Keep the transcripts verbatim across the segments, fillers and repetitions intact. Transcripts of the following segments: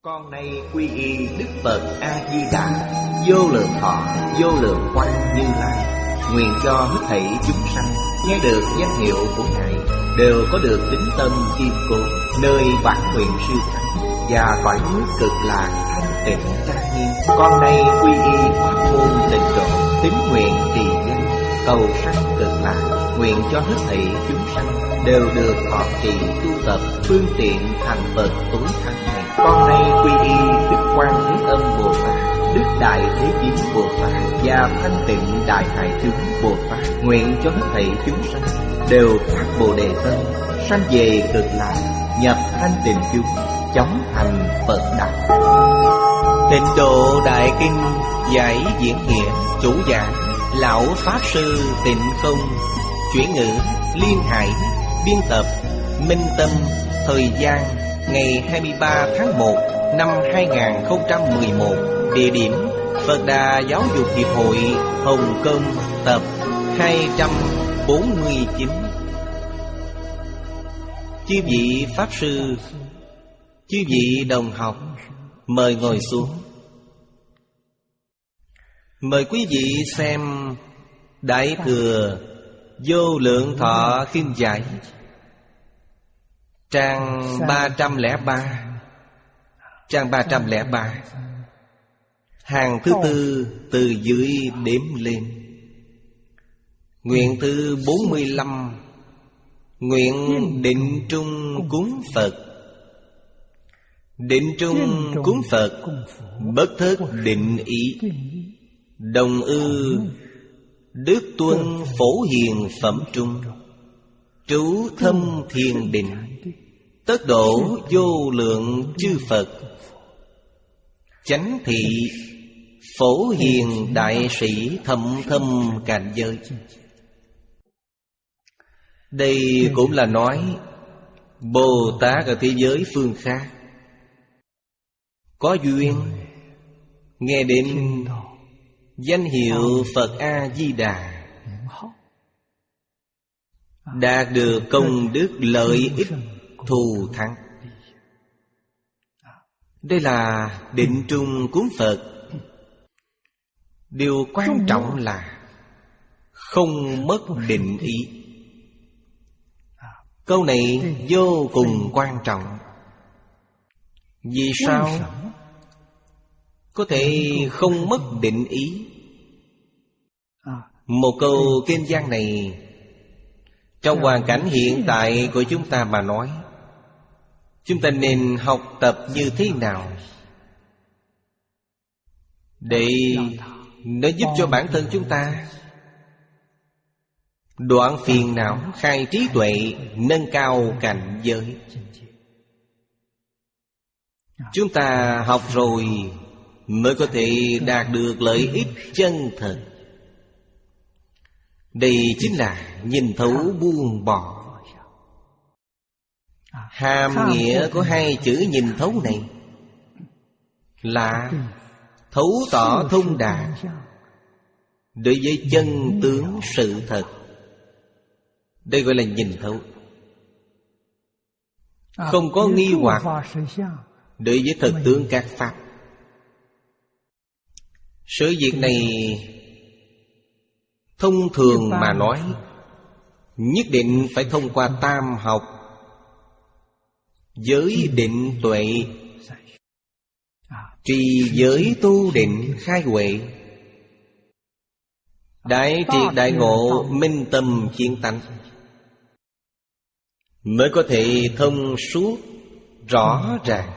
Con nay quy y Đức Phật A-di-đà, vô lượng thọ, vô lượng quang Như Lai. Nguyện cho hết thảy chúng sanh nghe được danh hiệu của Ngài đều có được tín tâm kiên cố, nơi bản nguyện siêu thắng và cõi nước cực lạc thanh tịnh trang nghiêm. Con nay quy y pháp môn tịnh độ, tín nguyện trì danh, cầu sanh cực lạc. Nguyện cho hết thảy chúng sanh đều được thọ trì tu tập phương tiện thành Phật tối thắng này. Con nay quy y Đức Quan Thế Âm Bồ Tát, Đức Đại Thế Chí Bồ Tát và Thanh Tịnh Đại Hải Chúng Bồ Tát. Nguyện cho hết thảy chúng sanh đều phát Bồ Đề tâm, sanh về cực lạc, nhập thanh tịnh chúng, chóng thành Phật đạo. Tịnh Độ Đại Kinh giải diễn nghĩa, chủ giảng Lão Pháp Sư Tịnh Không, chuyển ngữ Liên Hải, biên tập Minh Tâm. Thời gian ngày hai mươi ba tháng một năm hai nghìn không trăm mười một. Địa điểm Phật Đà Giáo dục Hiệp hội Hồng Kông, tập hai trăm bốn mươi chín. Chư vị Pháp Sư, chư vị đồng học, mời ngồi xuống. Mời quý vị xem Đại Thừa Vô Lượng Thọ Kinh Giải, trang ba trăm lẻ ba. Trang ba trăm lẻ ba, hàng thứ tư từ dưới đếm lên. Nguyện thứ bốn mươi lăm. Nguyện định trung cúng Phật. Định trung cúng Phật, bất thất định ý. Đồng ư đức tuân phổ hiền phẩm trung. Trú thâm thiền định, tất độ vô lượng chư Phật. Chánh thị phổ hiền đại sĩ thâm thâm cảnh giới. Đây cũng là nói Bồ Tát ở thế giới phương khác có duyên nghe đến danh hiệu Phật A-di-đà, đạt được công đức lợi ích thù thắng. Đây là định trung cúng Phật. Điều quan trọng là không mất định ý. Câu này vô cùng quan trọng. Vì sao có thể không mất định ý? Một câu kinh văn này trong hoàn cảnh hiện tại của chúng ta mà nói, chúng ta nên học tập như thế nào để nó giúp cho bản thân chúng ta đoạn phiền não, khai trí tuệ, nâng cao cảnh giới. Chúng ta học rồi mới có thể đạt được lợi ích chân thật. Đây chính là nhìn thấu buông bỏ. Hàm nghĩa của hai chữ nhìn thấu này là thấu tỏ thông đạt đối với chân tướng sự thật. Đây gọi là nhìn thấu. Không có nghi hoặc đối với thực tướng các pháp. Sự việc này thông thường mà nói, nhất định phải thông qua tam học, giới định tuệ, trì giới tu định khai huệ, đại triệt đại ngộ minh tâm kiến tánh, mới có thể thông suốt rõ ràng.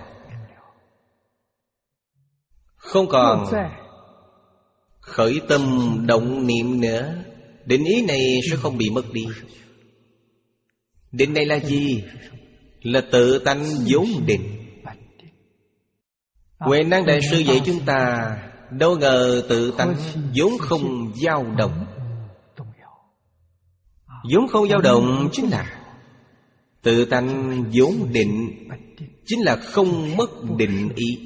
Không còn khởi tâm động niệm nữa, định ý này sẽ không bị mất đi. Định này là gì? Là tự tánh vốn định. Huệ Năng Đại Sư dạy chúng ta, đâu ngờ tự tánh vốn không dao động. Vốn không dao động chính là tự tánh vốn định, chính là không mất định ý.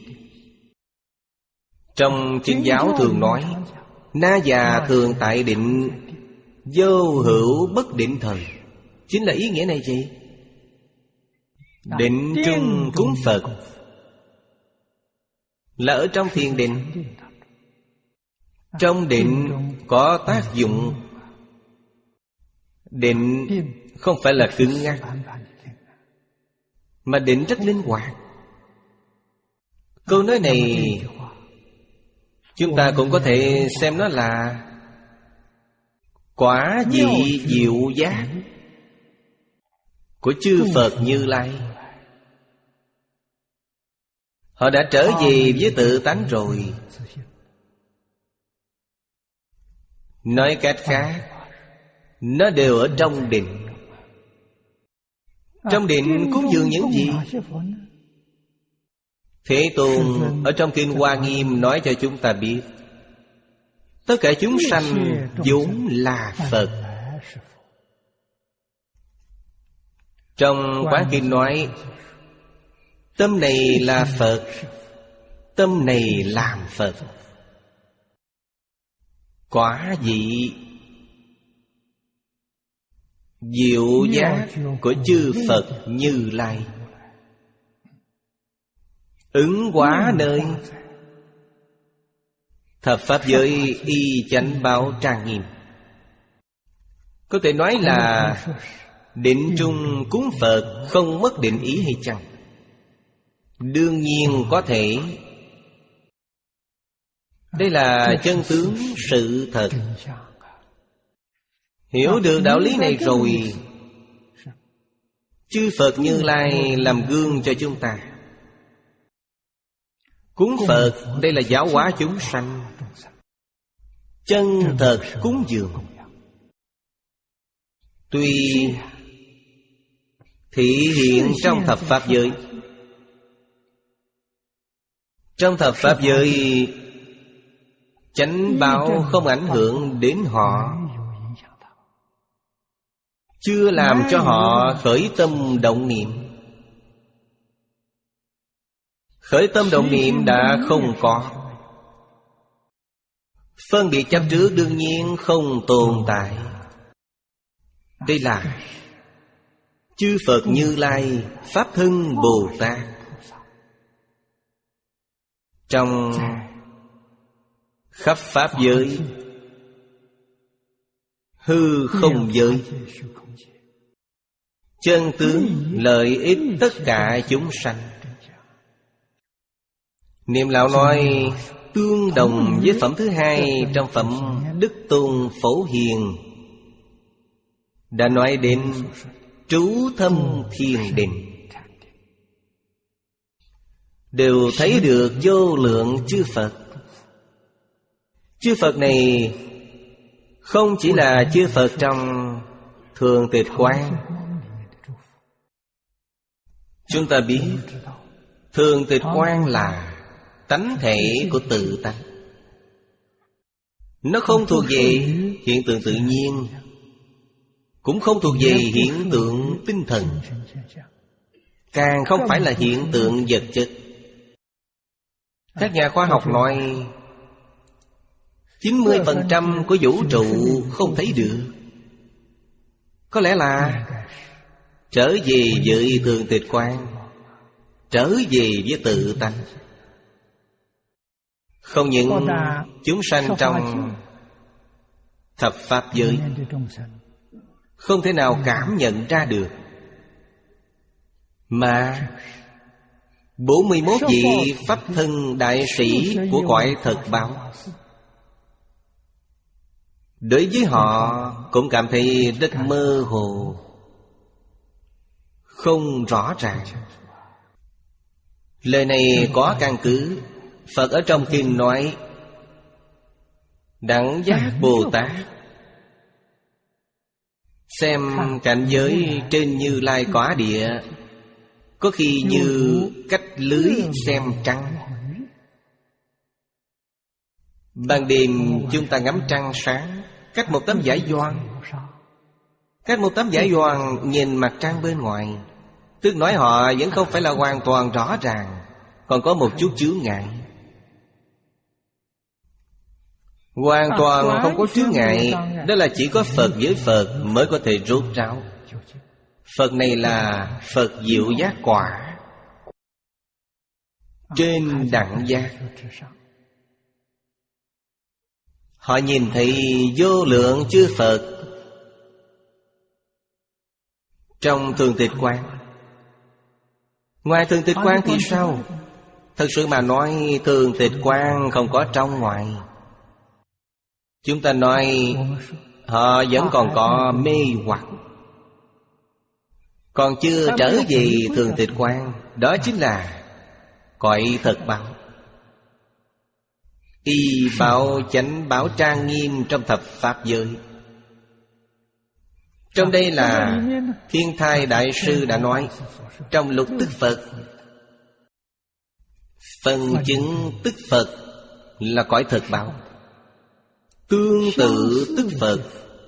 Trong Chính giáo thường nói, na già thường tại định, vô hữu bất định thời. Chính là ý nghĩa này gì? Định trung cúng Phật, là ở trong thiền định. Trong định có tác dụng. Định không phải là cứng ngắc, mà định rất linh hoạt. Câu nói này chúng ta cũng có thể xem nó là quả vị diệu giác của chư Phật Như Lai. Họ đã trở về với tự tánh rồi. Nói cách khác, nó đều ở trong định. Trong định cúng dường những gì? Thế Tôn ở trong Kinh Hoa Nghiêm nói cho chúng ta biết, tất cả chúng sanh vốn là Phật. Trong Quán Kinh nói, tâm này là Phật, tâm này làm Phật. Quả vị diệu giác của chư Phật Như Lai, ứng hóa nơi thập pháp giới y chánh báo trang nghiêm. Có thể nói là định trung cúng Phật không mất định ý hay chăng? Đương nhiên có thể. Đây là chân tướng sự thật. Hiểu được đạo lý này rồi, chư Phật Như Lai làm gương cho chúng ta. Cúng Phật đây là giáo hóa chúng sanh, chân thật cúng dường. Tuy thị hiện trong thập pháp giới, trong thập pháp giới chánh báo không ảnh hưởng đến họ, chưa làm cho họ khởi tâm động niệm. Khởi tâm động niệm đã không có. Phân biệt chấp trước đương nhiên không tồn tại. Đây là chư Phật Như Lai Pháp Thân Bồ Tát. Trong khắp pháp giới, hư không giới, chân tướng lợi ích tất cả chúng sanh. Niệm Lão nói tương đồng với phẩm thứ hai trong phẩm Đức Tôn Phổ Hiền, đã nói đến trú thâm thiền định. Đều thấy được vô lượng chư Phật. Chư Phật này không chỉ là chư Phật trong Thường Tịch Quán. Chúng ta biết Thường Tịch Quán là tánh thể của tự tánh. Nó không thuộc về hiện tượng tự nhiên, cũng không thuộc về hiện tượng tinh thần, càng không phải là hiện tượng vật chất. Các nhà khoa học nói chín mươi phần trăm của vũ trụ không thấy được. Có lẽ là trở về với Thường Tịch Quán, trở về với tự tánh. Không những chúng sanh trong thập pháp giới không thể nào cảm nhận ra được, mà bốn mươi mốt vị Pháp Thân Đại Sĩ của cõi thật báo, đối với họ cũng cảm thấy rất mơ hồ, không rõ ràng. Lời này có căn cứ. Phật ở trong kinh nói Đẳng Giác Bồ Tát xem cảnh giới trên Như Lai Cõa Địa, có khi như cách lưới xem trăng. Ban đêm chúng ta ngắm trăng sáng, cách một tấm vải voan, cách một tấm vải voan nhìn mặt trăng bên ngoài, tức nói họ vẫn không phải là hoàn toàn rõ ràng, còn có một chút chướng ngại. Hoàn toàn không có chướng ngại, đó là chỉ có Phật với Phật mới có thể rốt ráo. Phật này là Phật diệu giác quả. trên đẳng giác. Họ nhìn thấy vô lượng chư Phật trong thường tịch quán. Ngoài thường tịch quán thì sao? Thật sự mà nói, thường tịch quán không có trong ngoài. Chúng ta nói họ vẫn còn có mê hoặc, còn chưa trở về thường tịch quán. Đó chính là cõi thật báo. Y bảo chánh bảo trang nghiêm trong thập pháp giới. Trong đây là Thiên Thai Đại Sư đã nói, trong lục tức Phật, phần chứng tức Phật là cõi thật báo. Tương tự tức Phật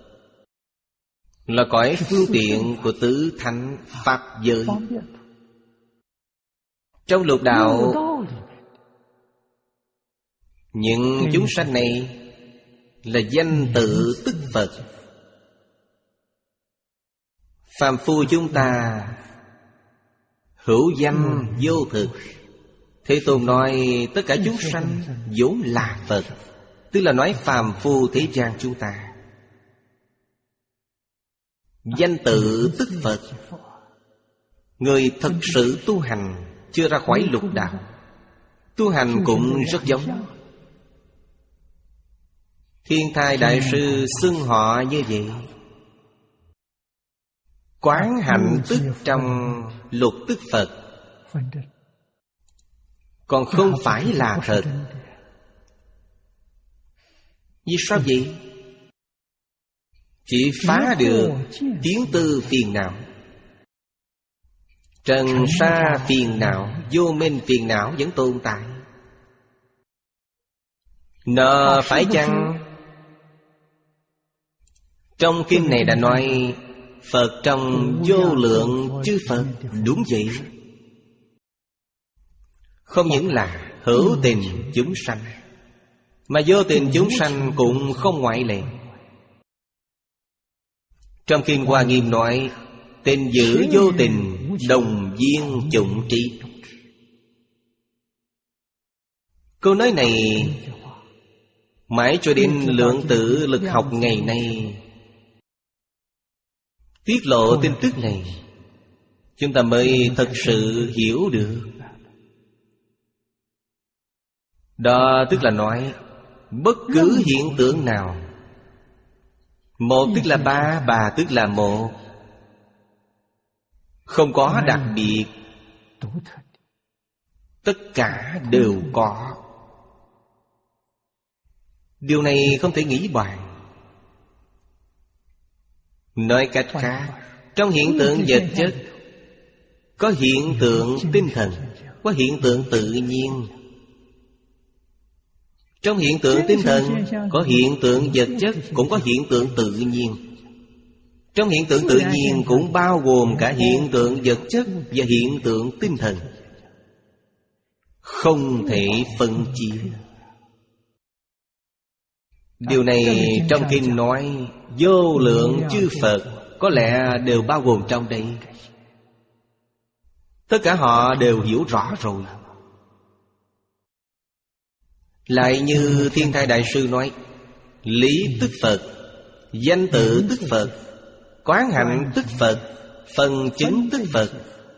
là cõi phương tiện của tứ thánh pháp giới. Trong lục đạo, những chúng sanh này là danh tự tức Phật. Phàm phu chúng ta hữu danh vô thực. Thế Tôn nói tất cả chúng sanh vốn là Phật, tức là nói phàm phu thế gian chúng ta. Danh tự tức Phật. Người thật sự tu hành chưa ra khỏi lục đạo, tu hành cũng rất giống. Thiên Thai Đại Sư xưng họ như vậy. Quán hạnh tức trong lục tức Phật, còn không phải là thật. Vì sao vậy? Chỉ phá được kiến tư phiền não, trần sa phiền não, vô minh phiền não vẫn tồn tại. Nợ phải chăng? Trong kinh này đã nói Phật trong vô lượng chư Phật. Đúng vậy. Không những là hữu tình chúng sanh, mà vô tình chúng sanh cũng không ngoại lệ. Trong kinh Hoa Nghiêm nói tình giữ vô tình, đồng viên chủng trí. Câu nói này mãi cho đến lượng tử lực học ngày nay tiết lộ tin tức này, chúng ta mới thật sự hiểu được. Đó tức là nói bất cứ hiện tượng nào, một tức là ba, ba tức là một, không có đặc biệt, tất cả đều có. Điều này không thể nghĩ bàn. Nói cách khác, trong hiện tượng vật chất có hiện tượng tinh thần, có hiện tượng tự nhiên. Trong hiện tượng tinh thần có hiện tượng vật chất, cũng có hiện tượng tự nhiên. Trong hiện tượng tự nhiên cũng bao gồm cả hiện tượng vật chất và hiện tượng tinh thần, không thể phân chia. Điều này trong kinh nói vô lượng chư Phật có lẽ đều bao gồm trong đây. Tất cả họ đều hiểu rõ rồi. Lại như Thiên Thai Đại Sư nói, lý tức Phật, danh tự tức Phật, quán hạnh tức Phật, phần chứng tức Phật.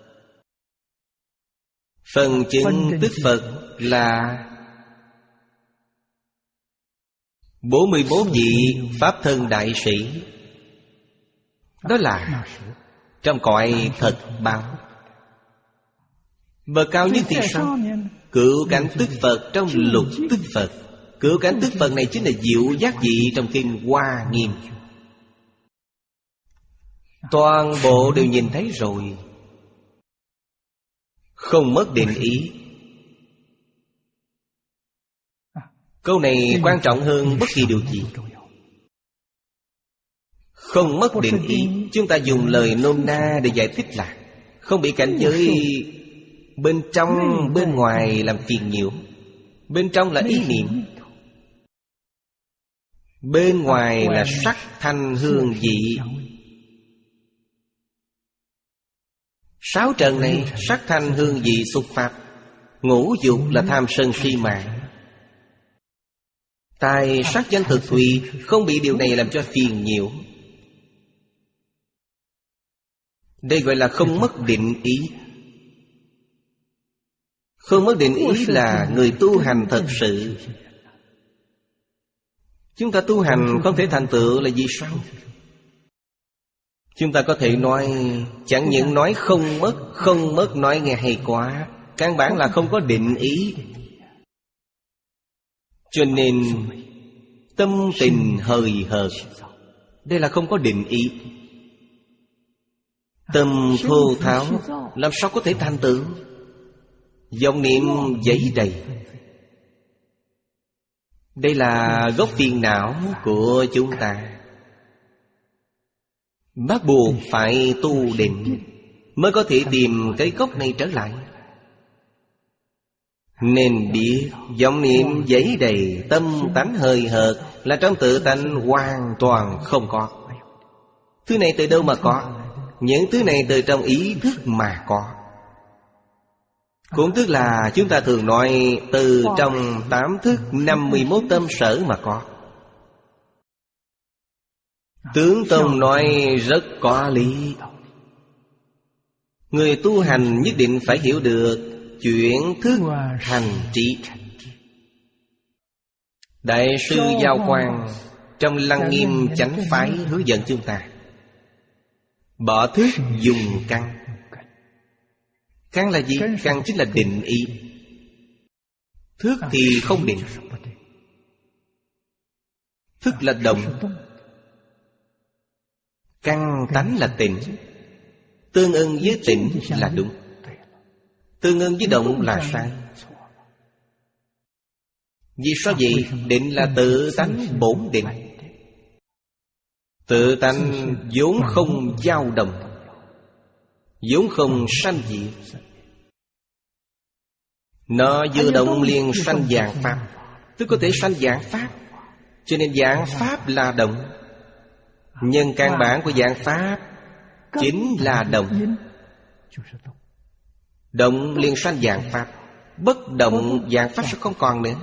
Phần chứng tức Phật là bốn mươi mốt vị Pháp thân đại sĩ. Đó là trong cõi thật báo. Bậc cao nhất thì sao? Cửu cảnh tức Phật trong lục tức Phật. Cửu cảnh tức Phật này chính là diệu giác vị trong kinh Hoa Nghiêm. Toàn bộ đều nhìn thấy rồi, không mất định ý. Câu này quan trọng hơn bất kỳ điều gì. Không mất định ý, chúng ta dùng lời nôm na để giải thích là không bị cảnh giới bên trong bên ngoài làm phiền nhiễu. Bên trong là ý niệm, bên ngoài là sắc thanh hương vị. Sáu trần này sắc thanh hương vị xuất pháp, Ngũ dục là tham sân si mạng. Tài sắc danh thực thùy không bị điều này làm cho phiền nhiễu. Đây gọi là không mất định ý. Không mất định ý là người tu hành thật sự. Chúng ta tu hành không thể thành tựu là vì sao? Chúng ta có thể nói, chẳng những nói không mất, không mất nói nghe hay quá, căn bản là không có định ý. Cho nên tâm tình hời hợt, đây là không có định ý. Tâm thô tháo làm sao có thể thành tựu? Vọng niệm dẫy đầy, đây là gốc phiền não của chúng ta. Bắt buộc phải tu định mới có thể tìm cái gốc này trở lại. Nên biết vọng niệm dẫy đầy, tâm tánh hời hợt là trong tự tánh hoàn toàn không có. Thứ này từ đâu mà có? Những thứ này từ trong ý thức mà có. Cũng tức là chúng ta thường nói từ trong tám thức năm mươi mốt tâm sở mà có. Tướng Tông nói rất có lý. Người tu hành nhất định phải hiểu được chuyển thức thành trí. Đại sư Giao Quang trong Lăng Nghiêm Chánh Phái hướng dẫn chúng ta bỏ thức dùng căn. Căn là gì? Căn chính là định ý. Thức thì không định. Thức là động, căn tánh là tịnh. Tương ưng với tịnh là đúng, tương ưng với động là sai. Vì sao vậy? Định là tự tánh bổn định. Tự tánh vốn không dao động, vốn không sanh diệt. Nó vừa động liền sanh vạn pháp, tức có thể sanh vạn pháp. Cho nên vạn pháp là động. Nhân căn bản của vạn pháp chính là động. Động liền sanh vạn pháp, bất động vạn pháp sẽ không còn nữa.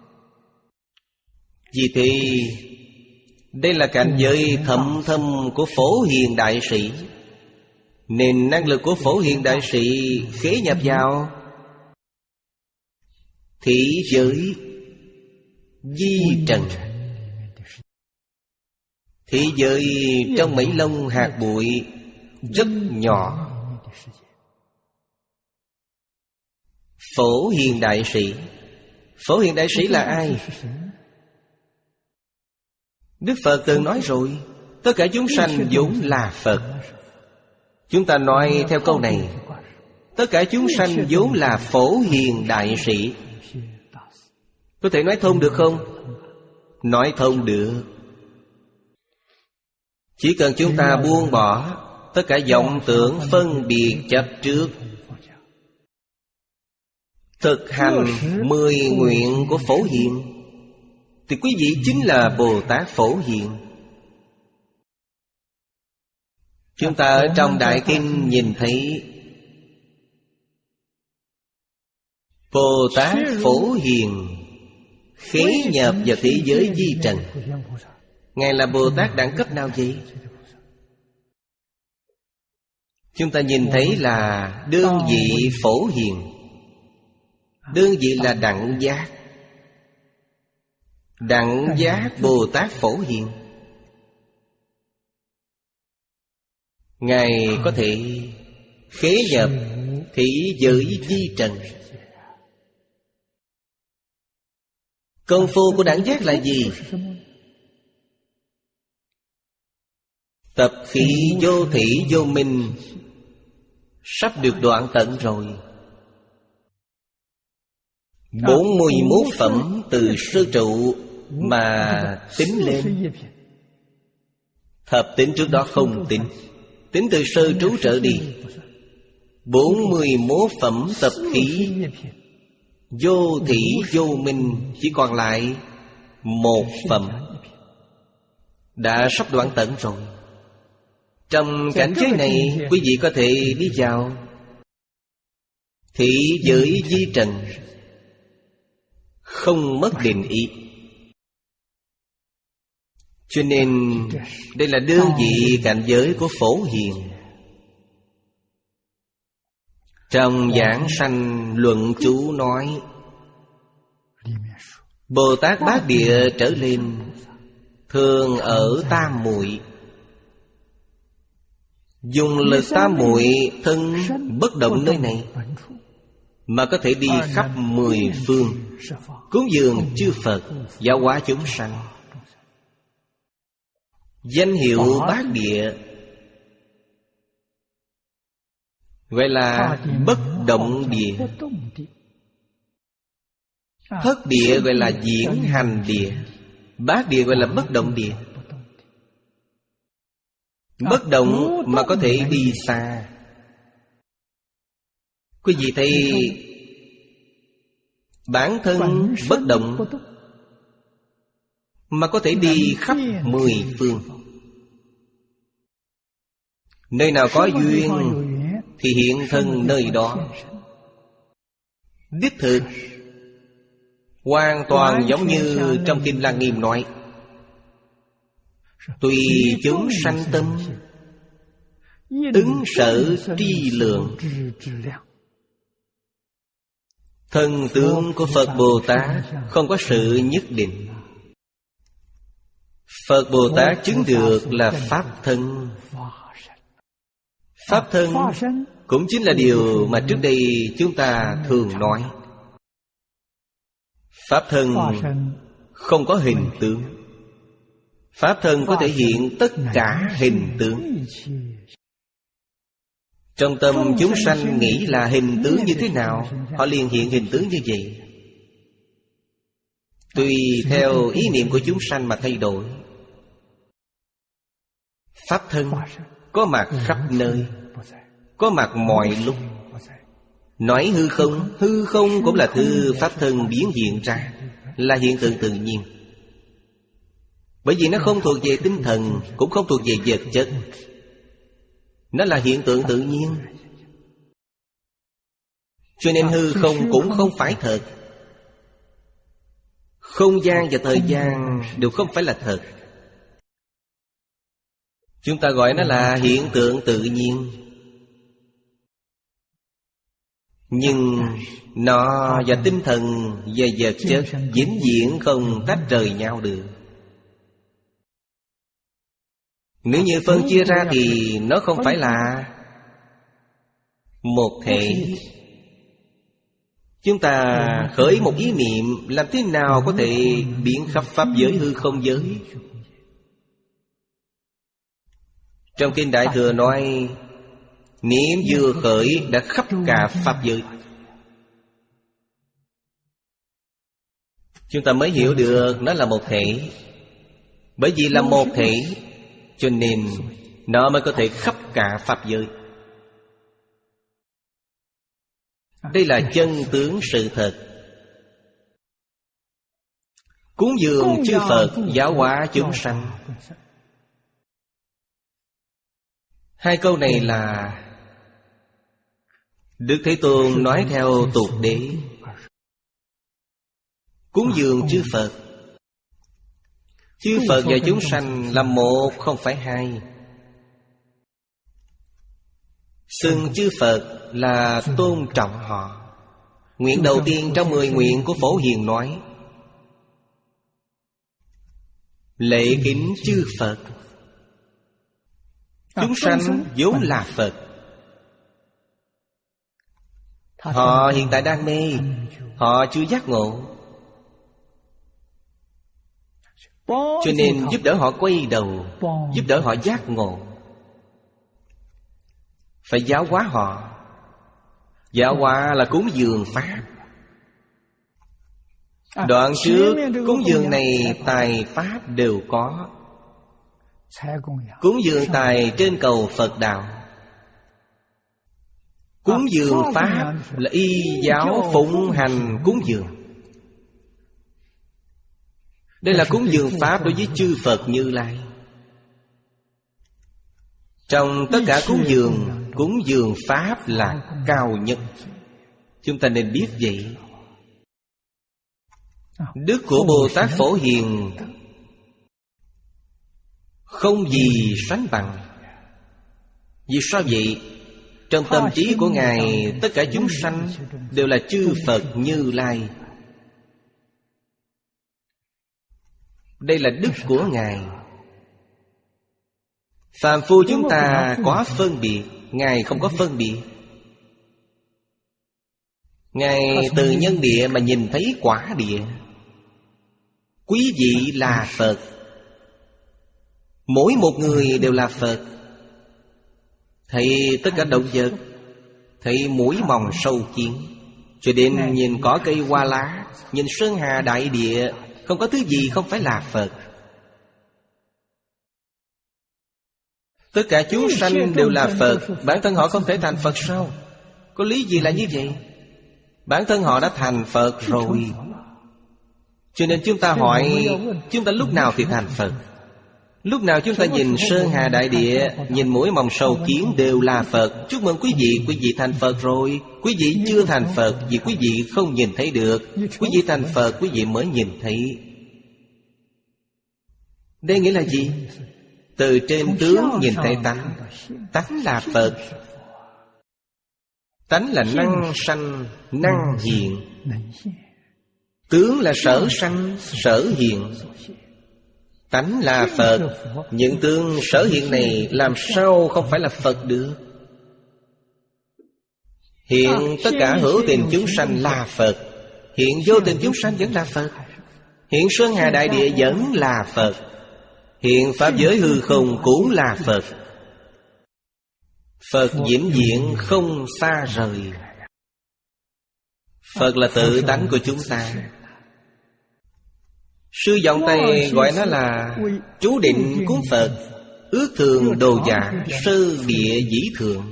Vì thế đây là cảnh giới thâm thâm của Phổ Hiền Đại Sĩ. Nên năng lực của Phổ Hiền Đại Sĩ khế nhập vào thị giới di trần. Thị giới trong mấy lông hạt bụi rất nhỏ. Phổ Hiền Đại Sĩ. Phổ Hiền Đại Sĩ là ai? Đức Phật từng nói rồi, tất cả chúng sanh vốn là Phật. Chúng ta nói theo câu này, tất cả chúng sanh vốn là Phổ Hiền Đại Sĩ. Có thể nói thông được không? Nói thông được. Chỉ cần chúng ta buông bỏ tất cả vọng tưởng phân biệt chấp trước, thực hành mười nguyện của Phổ Hiền, thì quý vị chính là Bồ Tát Phổ Hiền. Chúng ta ở trong Đại Kinh nhìn thấy Bồ Tát Phổ Hiền khế nhập vào thế giới di trần. Ngài là Bồ Tát đẳng cấp nào vậy? Chúng ta nhìn thấy là đơn vị Phổ Hiền. Đơn vị là đẳng giác. Đẳng giác Bồ Tát Phổ Hiền. Ngài có thể khế nhập thế giới di trần. Công phu của đẳng giác là gì? Tập khí vô thỉ vô minh sắp được đoạn tận rồi. Bốn mươi mốt phẩm từ sơ trụ mà tính lên. Thập tính trước đó không tính, tính từ sơ trú trở đi. Bốn mươi mốt phẩm tập khí vô thỉ vô minh chỉ còn lại một phẩm, đã sắp đoạn tận rồi. Trong cảnh giới này quý vị có thể đi vào Thị giới di trần, không mất định ý. Cho nên đây là đơn vị cảnh giới của Phổ Hiền. Trong Giảng Sanh Luận Chú nói, Bồ Tát Bát Địa trở lên thường ở Tam Muội, dùng lực Tam Muội thân bất động nơi này, mà có thể đi khắp mười phương, cúng dường chư Phật, giáo hóa chúng sanh. Danh hiệu Bát Địa gọi là bất động địa. Thất địa gọi là diễn hành địa. Bát địa gọi là bất động địa. Bất động mà có thể đi xa. Quý vị thấy bản thân bất động mà có thể đi khắp mười phương. Nơi nào có duyên thì hiện thân nơi đó. Đích thực hoàn toàn giống như trong Kinh Lăng Nghiêm nói, tùy chúng sanh tâm, ứng sở tri lượng. Thân tướng của Phật Bồ Tát không có sự nhất định. Phật Bồ Tát chứng được là Pháp thân. Pháp thân cũng chính là điều mà trước đây chúng ta thường nói. Pháp thân không có hình tướng. Pháp thân có thể hiện tất cả hình tướng. Trong tâm chúng sanh nghĩ là hình tướng như thế nào, họ liền hiện hình tướng như vậy. Tùy theo ý niệm của chúng sanh mà thay đổi. Pháp thân có mặt khắp nơi, có mặt mọi lúc. Nói hư không, hư không cũng là thứ Pháp thân biến hiện ra, là hiện tượng tự nhiên. Bởi vì nó không thuộc về tinh thần, cũng không thuộc về vật chất. Nó là hiện tượng tự nhiên. Cho nên hư không cũng không phải thật. Không gian và thời gian đều không phải là thật. Chúng ta gọi nó là hiện tượng tự nhiên. Nhưng nó và tinh thần và vật chất vĩnh viễn không tách rời nhau được. Nếu như phân chia ra thì nó không phải là một thể. Chúng ta khởi một ý niệm, làm thế nào có thể biến khắp pháp giới hư không giới? Trong Kinh Đại Thừa nói, niệm vừa khởi đã khắp cả pháp giới. Chúng ta mới hiểu được nó là một thể. Bởi vì là một thể, cho nên nó mới có thể khắp cả pháp giới. Đây là chân tướng sự thật. Cúng dường chư Phật, giáo hóa chúng sanh. Hai câu này là Đức Thế Tôn nói theo tục đế. Cúng dường chư Phật, chư Phật và chúng sanh là một, không phải hai. Xưng chư Phật là tôn trọng họ. Nguyện đầu tiên trong mười nguyện của Phổ Hiền nói, lễ kính chư Phật. Chúng sanh vốn là Phật. Họ hiện tại đang mê, họ chưa giác ngộ, cho nên giúp đỡ họ quay đầu, giúp đỡ họ giác ngộ. Phải giáo hóa họ. Giáo hóa là cúng dường Pháp. Đoạn trước cúng dường này tài Pháp đều có. Cúng dường tài trên cầu Phật đạo. Cúng dường Pháp là y giáo phụng hành cúng dường. Đây là cúng dường Pháp đối với chư Phật Như Lai. Trong tất cả cúng dường, cúng dường Pháp là cao nhất. Chúng ta nên biết vậy. Đức của Bồ Tát Phổ Hiền không gì sánh bằng. Vì sao vậy? Trong tâm trí của Ngài, tất cả chúng sanh đều là chư Phật Như Lai. Đây là đức của Ngài. Phàm phu chúng ta có phân biệt, Ngài không có phân biệt. Ngài từ nhân địa mà nhìn thấy quả địa. Quý vị là Phật. Mỗi một người đều là Phật. Thấy tất cả động vật, thấy mũi mòng sâu kiến, cho đến nhìn cỏ cây hoa lá, nhìn sơn hà đại địa, không có thứ gì không phải là Phật. Tất cả chúng sanh đều là Phật. Bản thân họ không thể thành Phật sao? Có lý gì là như vậy? Bản thân họ đã thành Phật rồi. Cho nên chúng ta hỏi, chúng ta lúc nào thì thành Phật? Lúc nào chúng ta nhìn sơn hà đại địa, nhìn mũi mòng sâu kiến đều là Phật. Chúc mừng quý vị, quý vị thành Phật rồi. Quý vị chưa thành Phật vì quý vị không nhìn thấy được. Quý vị thành Phật, quý vị mới nhìn thấy. Đây nghĩa là gì? Từ trên tướng nhìn thấy tánh. Tánh là Phật. Tánh là năng sanh, năng hiện. Tướng là sở sanh, sở hiện. Tánh là Phật. Những tướng sở hiện này làm sao không phải là Phật được? Hiện tất cả hữu tình chúng sanh là Phật. Hiện vô tình chúng sanh vẫn là Phật. Hiện sơn hà đại địa vẫn là Phật. Hiện pháp giới hư không cũng là Phật. Phật vĩnh viễn không xa rời. Phật là tự tánh của chúng ta. Sư Dòng Tây gọi nó là chú định cúng Phật, ước thường đồ giả, sơ địa dĩ thường.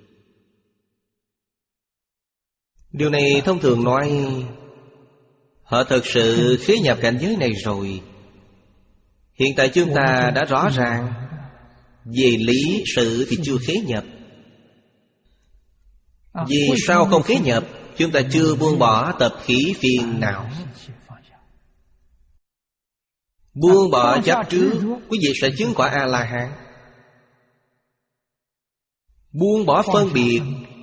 Điều này thông thường nói họ thật sự khế nhập cảnh giới này rồi. Hiện tại chúng ta đã rõ ràng, về lý sự thì chưa khế nhập. Vì sao không khế nhập? Chúng ta chưa buông bỏ tập khí phiền não. Buông bỏ chấp trước, quý vị sẽ chứng quả A-la-hán. Buông bỏ phân biệt,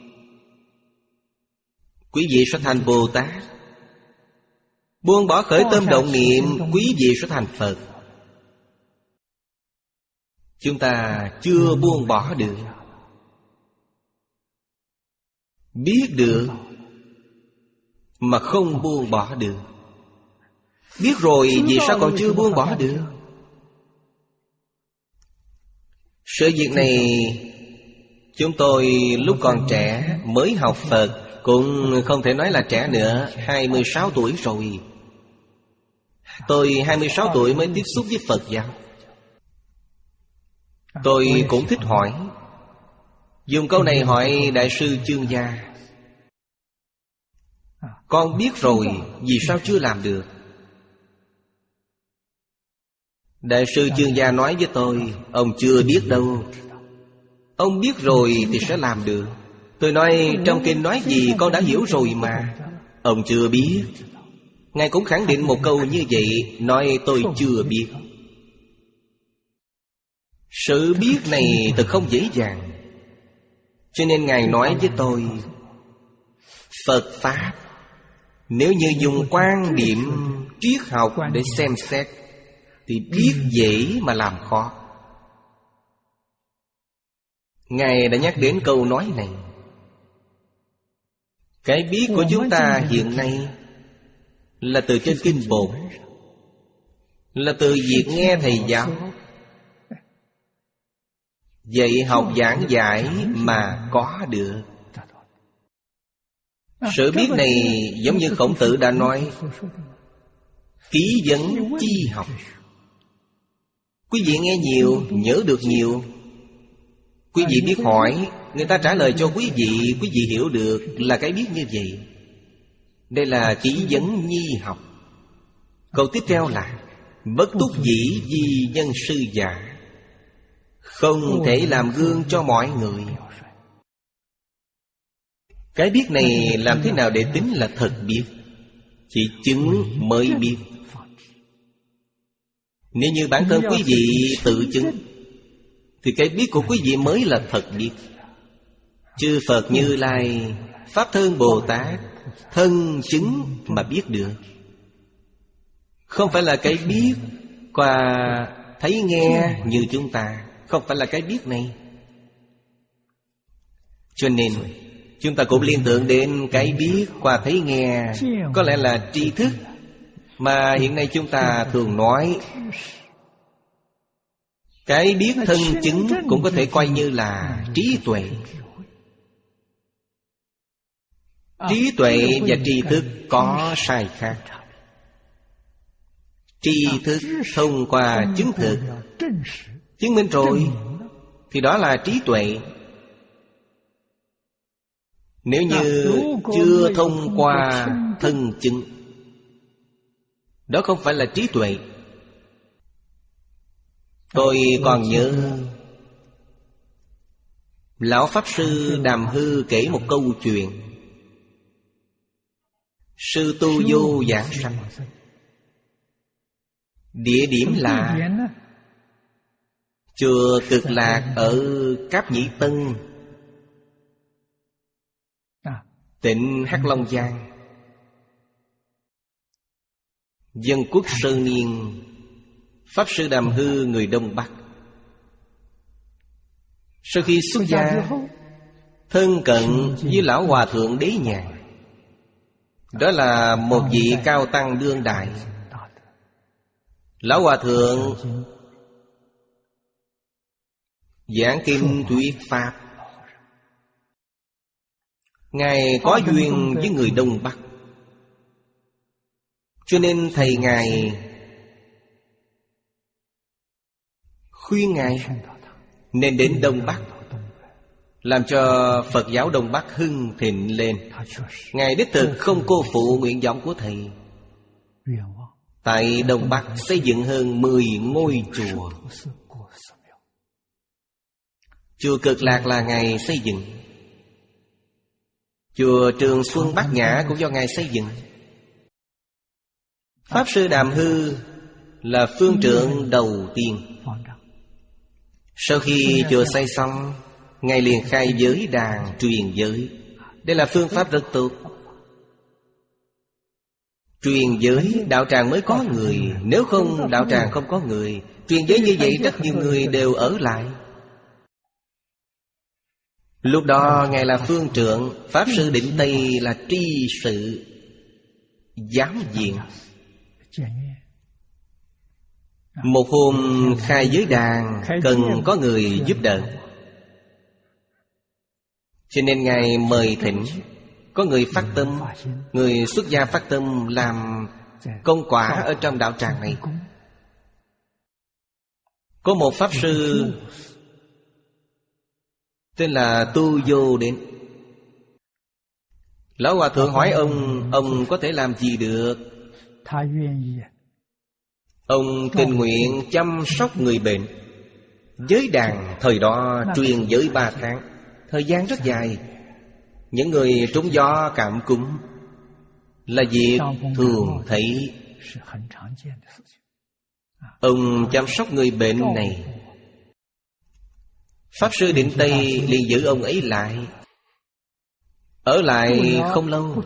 quý vị sẽ thành Bồ Tát. Buông bỏ khởi tâm động niệm, quý vị sẽ thành Phật. Chúng ta chưa buông bỏ được. Biết được mà không buông bỏ được. Biết rồi vì sao còn chưa buông bỏ được? Sự việc này chúng tôi lúc còn trẻ mới học Phật, cũng không thể nói là trẻ nữa, hai mươi sáu tuổi rồi. Tôi hai mươi sáu tuổi mới tiếp xúc với Phật giáo. Tôi cũng thích hỏi. Dùng câu này hỏi Đại sư Chương Gia: con biết rồi, vì sao chưa làm được? Đại sư Chương Gia nói với tôi: ông chưa biết đâu. Ông biết rồi thì sẽ làm được. Tôi nói trong kinh nói gì con đã hiểu rồi mà. Ông chưa biết. Ngài cũng khẳng định một câu như vậy, nói tôi chưa biết. Sự biết này thật không dễ dàng. Cho nên Ngài nói với tôi: Phật Pháp nếu như dùng quan điểm triết học để xem xét thì biết dễ mà làm khó. Ngài đã nhắc đến câu nói này. Cái biết của chúng ta hiện nay là từ trên kinh bổn, là từ việc nghe thầy giáo dạy học giảng giải mà có được. Sự biết này giống như Khổng Tử đã nói: ký vấn chi học. Quý vị nghe nhiều, nhớ được nhiều. Quý vị biết hỏi, người ta trả lời cho quý vị, quý vị hiểu được, là cái biết như vậy. Đây là ký vấn nhi học. Câu tiếp theo là: bất túc dĩ di nhân sư giả. Không thể làm gương cho mọi người. Cái biết này làm thế nào để tính là thật biết? Chỉ chứng mới biết. Nếu như bản thân quý vị tự chứng thì cái biết của quý vị mới là thật biết. Chư Phật Như Lai, Pháp Thân Bồ Tát thân chứng mà biết được. Không phải là cái biết qua thấy nghe như chúng ta. Không phải là cái biết này. Cho nên chúng ta cũng liên tưởng đến cái biết qua thấy nghe, có lẽ là tri thức mà hiện nay chúng ta thường nói. Cái biết thân chứng cũng có thể coi như là trí tuệ. Trí tuệ và tri thức có sai khác. Tri thức thông qua chứng thực, chứng minh rồi thì đó là trí tuệ. Nếu như chưa thông qua thân chứng, đó không phải là trí tuệ. Tôi còn nhớ Lão Pháp Sư Đàm Hư kể một câu chuyện. Sư tu vô giảng sanh, địa điểm là chùa Cực Lạc ở Cáp Nhĩ Tân, tỉnh Hắc Long Giang, Dân Quốc Sơn Niên. Pháp Sư Đàm Hư người Đông Bắc. Sau khi xuất gia, thân cận với Lão Hòa Thượng Đế Nhàn. Đó là một vị cao tăng đương đại. Lão Hòa Thượng giảng kinh thuyết pháp. Ngài có duyên với người Đông Bắc, cho nên thầy Ngài khuyên Ngài nên đến Đông Bắc, làm cho Phật giáo Đông Bắc hưng thịnh lên. Ngài đích thực không cô phụ nguyện vọng của thầy. Tại Đông Bắc xây dựng hơn mười ngôi chùa. Chùa Cực Lạc là Ngài xây dựng. Chùa Trường Xuân Bát Nhã cũng do Ngài xây dựng. Pháp Sư Đàm Hư là phương trượng đầu tiên. Sau khi chùa xây xong, Ngài liền khai giới đàn truyền giới. Đây là phương pháp rất tốt. Truyền giới đạo tràng mới có người. Nếu không đạo tràng không có người. Truyền giới như vậy rất nhiều người đều ở lại. Lúc đó Ngài là phương trượng. Pháp Sư Định Tây là tri sự giám viện. Một hôm khai giới đàn cần có người giúp đỡ, cho nên Ngài mời thỉnh. Có người phát tâm, người xuất gia phát tâm làm công quả ở trong đạo tràng này. Có một Pháp Sư tên là Tu Vô đến. Lão Hòa Thượng hỏi ông, ông có thể làm gì được? Ông tình nguyện chăm sóc người bệnh. Giới đàn thời đó truyền giới ba tháng, thời gian rất dài. Những người trúng gió cảm cúm là việc thường thấy. Ông chăm sóc người bệnh này. Pháp Sư Định Tây liền giữ ông ấy lại. Ở lại không lâu,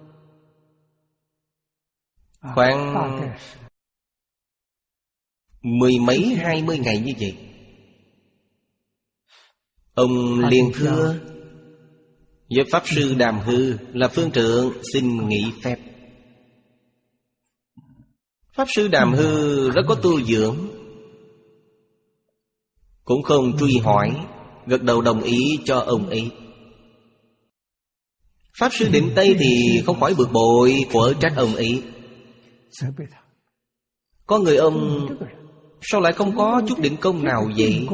khoảng mười mấy hai mươi ngày như vậy. Ông liền thưa với Pháp Sư Đàm Hư là phương trượng xin nghỉ phép. Pháp Sư Đàm Hư rất có tu dưỡng, cũng không truy hỏi, gật đầu đồng ý cho ông ấy. Pháp Sư Định Tây thì không khỏi bực bội, quở trách ông ấy. Có người ông sao lại không có chút định công nào vậy?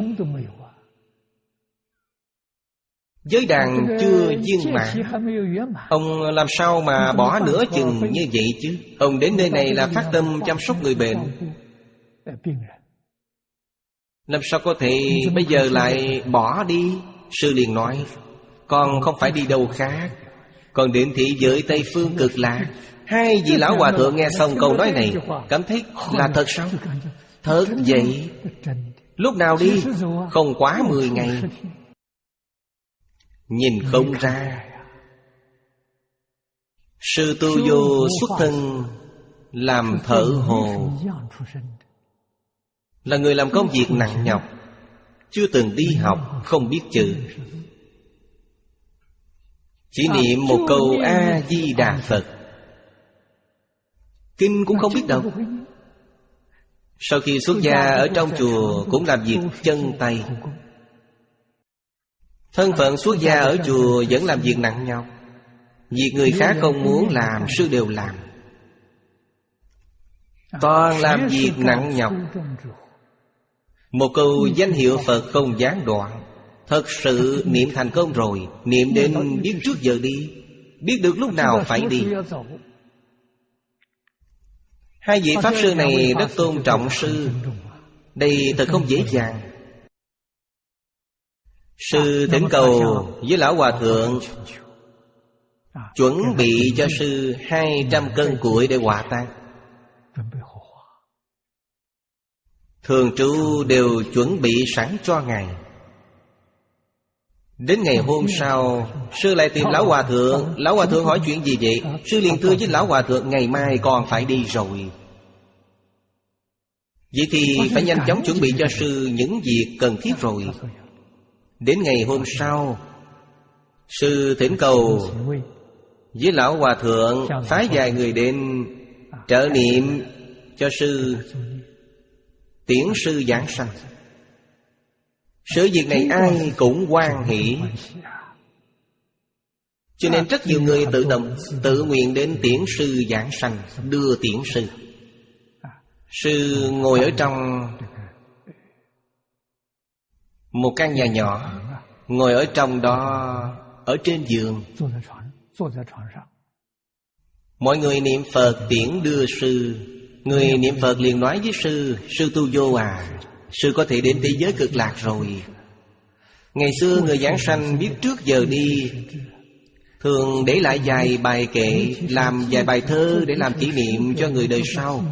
Giới đàn chưa viên mãn, ông làm sao mà bỏ nửa chừng như vậy chứ? Ông đến nơi này là phát tâm chăm sóc người bệnh, làm sao có thể bây giờ lại bỏ đi? Sư liền nói, con không phải đi đâu khác, Còn đến thế giới Tây Phương Cực Lạc, hai vị lão hòa thượng nghe xong câu nói này, cảm thấy là thật sao? Thật vậy. Lúc nào đi? Không quá mười ngày. Nhìn không ra. Sư Tu Vô xuất thân làm thợ hồ, là người làm công việc nặng nhọc, chưa từng đi học, không biết chữ, chỉ niệm một câu A-di-đà Phật, kinh cũng không biết đâu. Sau khi xuất gia ở trong chùa cũng làm việc chân tay. Thân phận xuất gia ở chùa vẫn làm việc nặng nhọc. Việc người khác không muốn làm, sư đều làm. Toàn làm việc nặng nhọc. Một câu danh hiệu Phật không gián đoạn. Thật sự niệm thành công rồi, niệm đến biết trước giờ đi, biết được lúc nào phải đi. Hai vị Pháp Sư này rất tôn trọng sư. Đây thật không dễ dàng. Sư thỉnh cầu với Lão Hòa Thượng chuẩn bị cho sư hai trăm cân củi để hòa tang. Thường trú đều chuẩn bị sẵn cho Ngài. Đến ngày hôm sau, sư lại tìm Lão Hòa Thượng. Lão Hòa Thượng hỏi chuyện gì vậy? Sư liền thưa với Lão Hòa Thượng, ngày mai còn phải đi rồi. Vậy thì phải nhanh chóng chuẩn bị cho sư những việc cần thiết rồi. Đến ngày hôm sau, sư thỉnh cầu với Lão Hòa Thượng phái vài người đến trợ niệm cho sư, tiễn sư giảng sanh. Sự việc này ai cũng hoan hỷ, cho nên rất nhiều người tự động, tự nguyện đến tiễn sư giảng sanh, đưa tiễn sư. Sư ngồi ở trong một căn nhà nhỏ, ngồi ở trong đó, ở trên giường. Mọi người niệm Phật tiễn đưa sư. Người niệm Phật liền nói với sư: Sư Tu Vô à, sư có thể đến thế giới cực lạc rồi. Ngày xưa người giảng sanh biết trước giờ đi, thường để lại vài bài kệ, làm vài bài thơ để làm kỷ niệm cho người đời sau.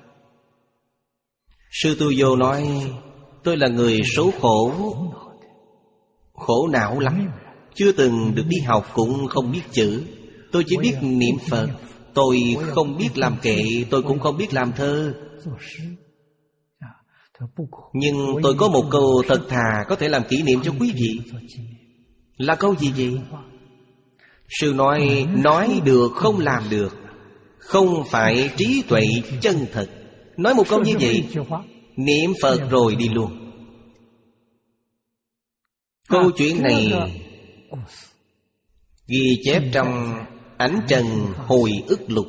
Sư Tu Vô nói: tôi là người số khổ, khổ não lắm, chưa từng được đi học, cũng không biết chữ. Tôi chỉ biết niệm Phật. Tôi không biết làm kệ, tôi cũng không biết làm thơ. Nhưng tôi có một câu thật thà có thể làm kỷ niệm cho quý vị. Là câu gì vậy? Sư nói: nói được không làm được, không phải trí tuệ chân thật. Nói một câu như vậy, niệm Phật rồi đi luôn. Câu chuyện này ghi chép trong Ảnh Trần Hồi Ức Lục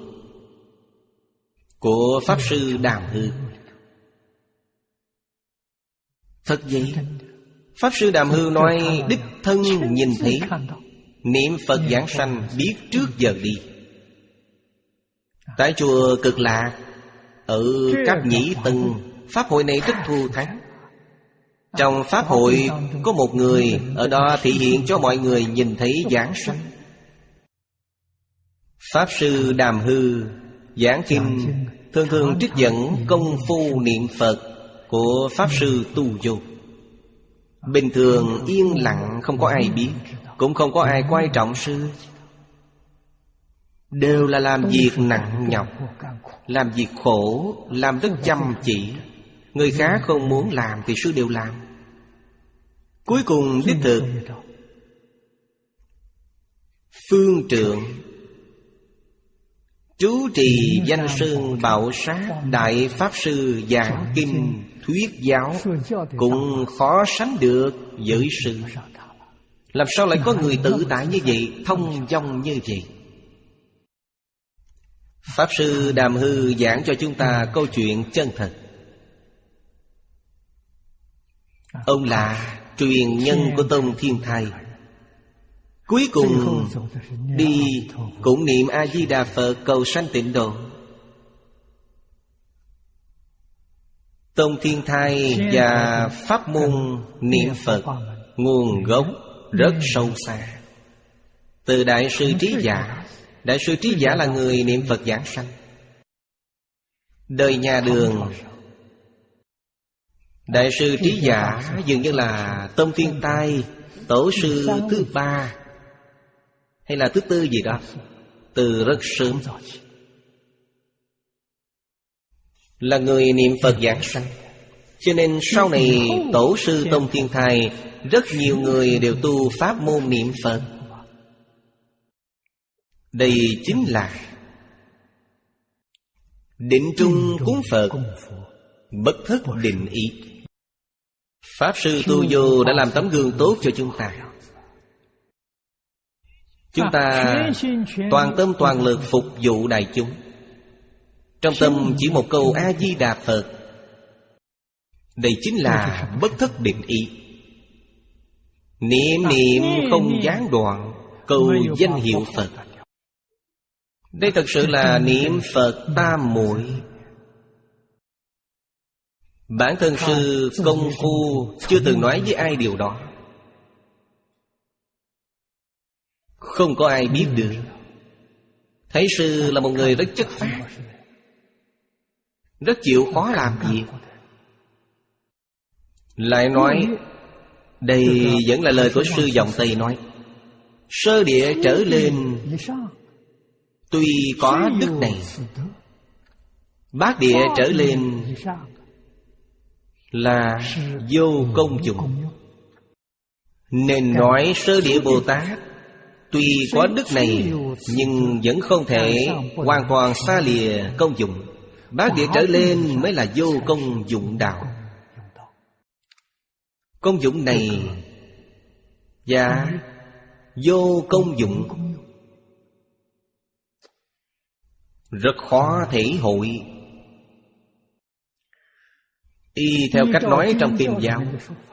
của Pháp Sư Đàm Hư. Thật vậy. Pháp Sư Đàm Hư nói đích thân nhìn thấy, niệm Phật giảng sanh biết trước giờ đi. Tại chùa Cực Lạc ở Cáp Nhĩ Tân, pháp hội này rất thù thắng. Trong pháp hội có một người ở đó thị hiện cho mọi người nhìn thấy giảng sanh. Pháp Sư Đàm Hư giảng kinh thường thường trích dẫn công phu niệm Phật của Pháp Sư Tu Vô. Bình thường yên lặng, không có ai biết, cũng không có ai quan trọng sư. Đều là làm việc nặng nhọc, làm việc khổ, làm rất chăm chỉ. Người khác không muốn làm thì sư đều làm. Cuối cùng đích thực phương trượng trú trì danh sơn Bảo Sát Đại Pháp Sư giảng kinh thuyết giáo, cũng khó sánh được với sư. Làm sao lại có người tự tại như vậy, thông dong như vậy? Pháp Sư Đàm Hư giảng cho chúng ta câu chuyện chân thật. Ông là truyền nhân của Tông Thiên Thai. Cuối cùng đi cũng niệm A-di-đà Phật cầu sanh tịnh độ. Tông Thiên Thai và pháp môn niệm Phật nguồn gốc rất sâu xa. Từ Đại sư Trí Giả. Đại sư Trí Giả là người niệm Phật giảng sanh. Đời nhà Đường, Đại sư Trí Giả dường như là Tông Thiên Tai, tổ sư thứ ba hay là thứ tư gì đó, từ rất sớm, là người niệm Phật giảng sanh. Cho nên sau này tổ sư Tông Thiên Tai, rất nhiều người đều tu pháp môn niệm Phật. Đây chính là định trung cúng Phật, bất thất định ý. Pháp sư Tu Vô đã làm tấm gương tốt cho chúng ta. Chúng ta toàn tâm toàn lực phục vụ đại chúng, trong tâm chỉ một câu A-di-đà Phật. Đây chính là bất thất định ý. Niệm niệm không gián đoạn câu danh hiệu Phật. Đây thật sự là niệm Phật tam muội. Bản thân sư công phu chưa từng nói với ai điều đó, không có ai biết được. Thấy sư là một người rất chất phác, rất chịu khó làm việc. Lại nói, đây vẫn là lời của sư dòng Tây nói, sơ địa trở lên tuy có đức này, bát địa trở lên là vô công dụng. Nên nói sơ địa Bồ Tát tuy có đức này, nhưng vẫn không thể hoàn toàn xa lìa công dụng. Bát địa trở lên mới là vô công dụng đạo. Công dụng này và vô công dụng rất khó thể hội. Y theo cách nói trong kinh giáo,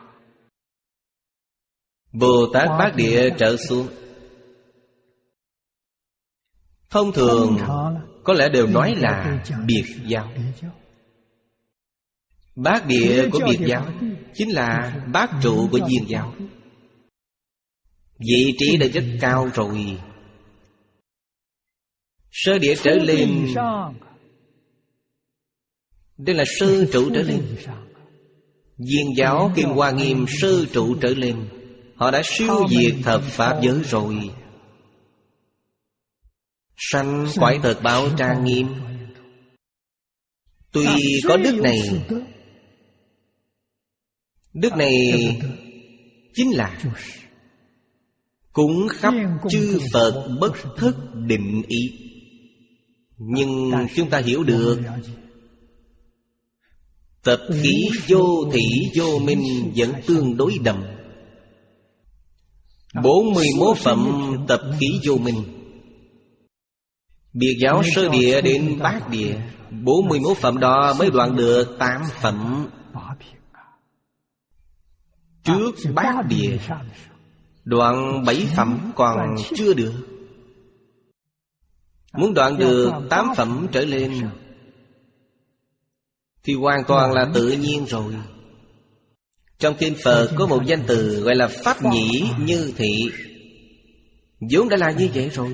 Bồ Tát bát địa trở xuống, thông thường có lẽ đều nói là biệt giáo. Bát địa của biệt giáo chính là bát trụ của viên giáo. Vị trí đã rất cao rồi. Sơ địa trở lên, đây là sơ trụ trở lên. Viên giáo Kim Hoa Nghiêm sơ trụ trở lên, họ đã siêu diệt thập pháp giới rồi. Sanh quải thật báo trang nghiêm. Tuy có đức này, đức này chính là cúng khắp chư Phật bất thất định ý. Nhưng chúng ta hiểu được, tập khí vô thị vô minh vẫn tương đối đậm. Bốn mươi mốt phẩm tập khí vô minh. Biệt giáo sơ địa đến bát địa, bốn mươi mốt phẩm đó mới đoạn được tám phẩm. Trước bát địa đoạn bảy phẩm còn chưa được. Muốn đoạn được tám phẩm trở lên thì hoàn toàn là tự nhiên rồi. Trong kinh Phật có một danh từ gọi là pháp nhĩ như thị, vốn đã là như vậy rồi.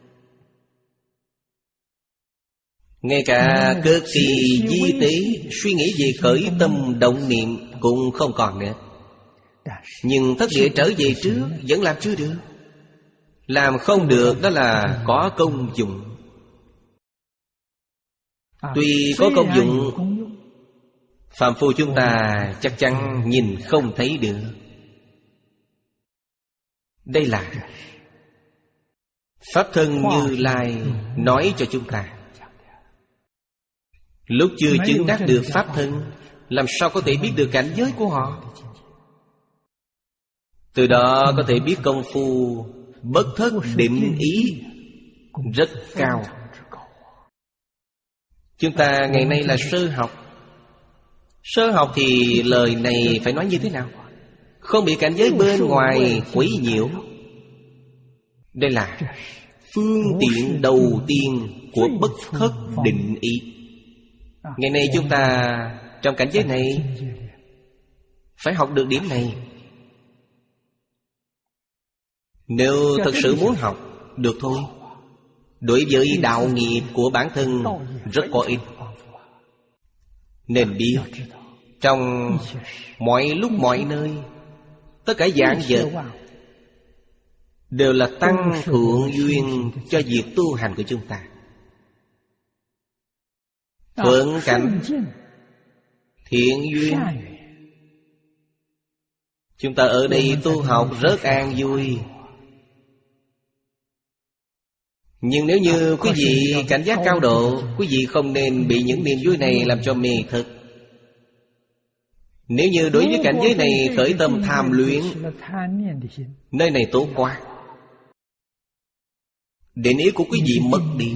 Ngay cả cực kỳ di tế, suy nghĩ về khởi tâm động niệm cũng không còn nữa. Nhưng thất địa trở về trước vẫn làm chưa được. Làm không được đó là có công dụng. Tuy có công dụng, phàm phu chúng ta chắc chắn nhìn không thấy được. Đây là Pháp thân Như Lai nói cho chúng ta. Lúc chưa chứng đắc được Pháp thân, làm sao có thể biết được cảnh giới của họ? Từ đó có thể biết công phu bất thất định ý rất cao. Chúng ta ngày nay là sơ học. Sơ học thì lời này phải nói như thế nào? Không bị cảnh giới bên ngoài quấy nhiễu. Đây là phương tiện đầu tiên của bất thất định ý. Ngày nay chúng ta trong cảnh giới này phải học được điểm này. Nếu thật sự muốn học, được thôi. Đối với đạo nghiệp của bản thân rất có ích. Nên biết trong mọi lúc mọi nơi, tất cả vạn vật đều là tăng thượng duyên cho việc tu hành của chúng ta. Thuận cảnh, thiện duyên. Chúng ta ở đây tu học rất an vui. Nhưng nếu như quý vị cảnh giác cao độ, quý vị không nên bị những niềm vui này làm cho mê thức. Nếu như đối với cảnh giới này khởi tâm tham luyến, nơi này tốt quá, định ý của quý vị mất đi.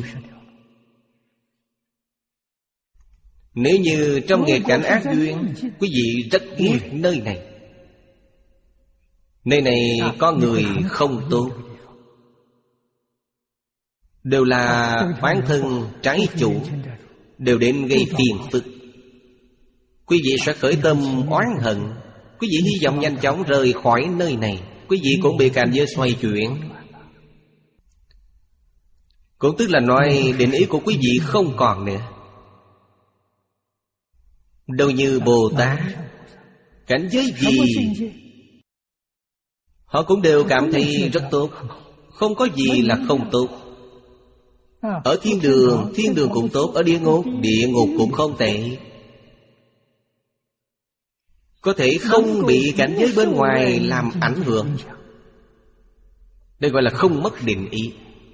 Nếu như trong nghịch cảnh ác duyên, quý vị rất ghét nơi này. Nơi này có người không tốt, đều là oán thân trái chủ, đều đến gây phiền phức. Quý vị sẽ khởi tâm oán hận. Quý vị hy vọng nhanh chóng rời khỏi nơi này. Quý vị cũng bị cảnh giới xoay chuyển. Cũng tức là nói định ý của quý vị không còn nữa. Đâu như Bồ Tát, cảnh giới gì họ cũng đều cảm thấy rất tốt, không có gì là không tốt. Ở thiên đường, thiên đường cũng tốt. Ở địa ngục, địa ngục cũng không tệ. Có thể không bị cảnh giới bên ngoài làm ảnh hưởng. Đây gọi là không mất định ý.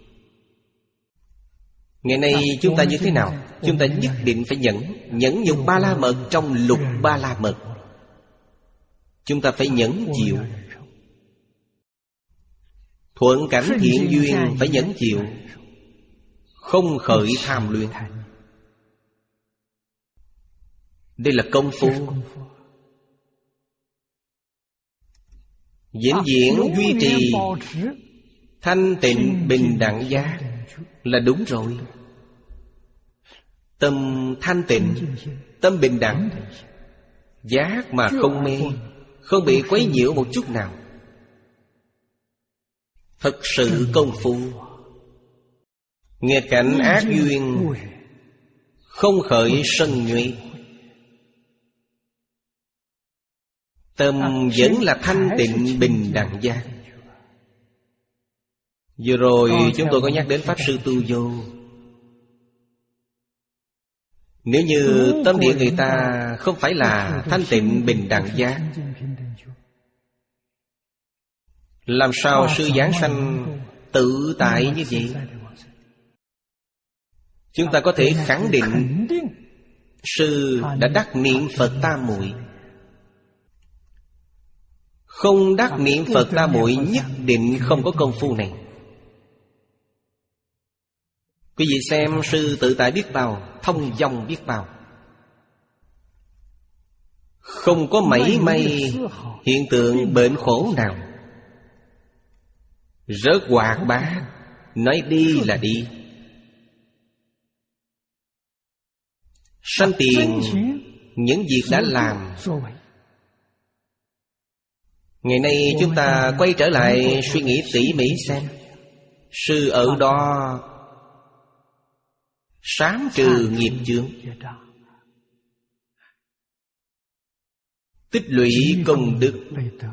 Ngày nay chúng ta như thế nào? Chúng ta nhất định phải nhẫn. Nhẫn nhục ba la mật trong lục ba la mật. Chúng ta phải nhẫn chịu. Thuận cảnh thiện duyên phải nhẫn chịu, không khởi tham luyện. Đây là công phu. Vĩnh viễn duy trì thanh tịnh bình đẳng giác là đúng rồi. Tâm thanh tịnh, tâm bình đẳng, giác mà không mê, không bị quấy nhiễu một chút nào. Thật sự công phu. Nghịch cảnh ác duyên không khởi sân nhuệ. Tâm vẫn là thanh tịnh bình đẳng giác. Vừa rồi chúng tôi có nhắc đến Pháp Sư Tu Vô. Nếu như tâm địa người ta không phải là thanh tịnh bình đẳng giác, làm sao sư giảng sanh tự tại như vậy? Chúng ta có thể khẳng định sư đã đắc niệm Phật Tam Muội. Không đắc niệm Phật Tam Muội nhất định không có công phu này. Quý vị xem sư tự tại biết bao, thông dong biết bao, không có mảy may hiện tượng bệnh khổ nào. Rất hoạt bát, nói đi là đi. Sanh tiền những việc đã làm. Ngày nay chúng ta quay trở lại suy nghĩ tỉ mỉ xem. Sư ở đó sám trừ nghiệp chướng, tích lũy công đức,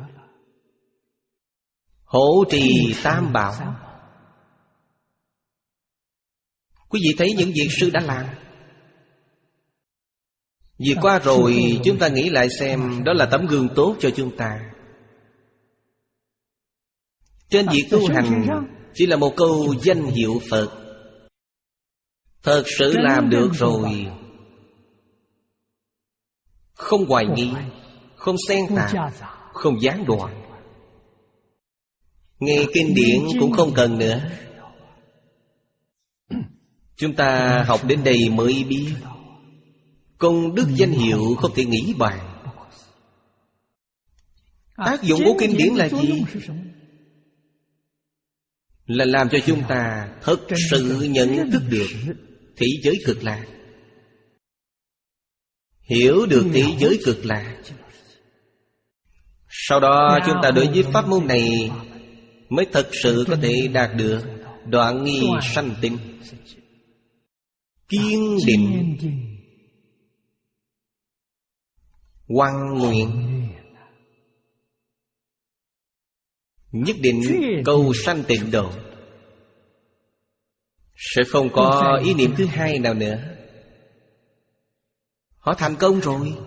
hộ trì tam bảo. Quý vị thấy những việc sư đã làm. Vì qua rồi chúng ta nghĩ lại xem, đó là tấm gương tốt cho chúng ta. Trên việc tu hành chỉ là một câu danh hiệu Phật. Thật sự làm được rồi, không hoài nghi, không xen tạp, không gián đoạn. Nghe kinh điển cũng không cần nữa. Chúng ta học đến đây mới biết công đức danh hiệu không thể nghĩ bàn. Tác dụng của kinh điển là gì? Là làm cho chúng ta thật sự nhận thức được thế giới cực lạc, hiểu được thế giới cực lạc. Sau đó chúng ta đối với pháp môn này mới thật sự có thể đạt được đoạn nghi sanh tịnh, kiên định hoằng nguyện, nhất định cầu sanh tịnh độ, sẽ không có ý niệm thứ hai nào nữa. Họ thành công rồi.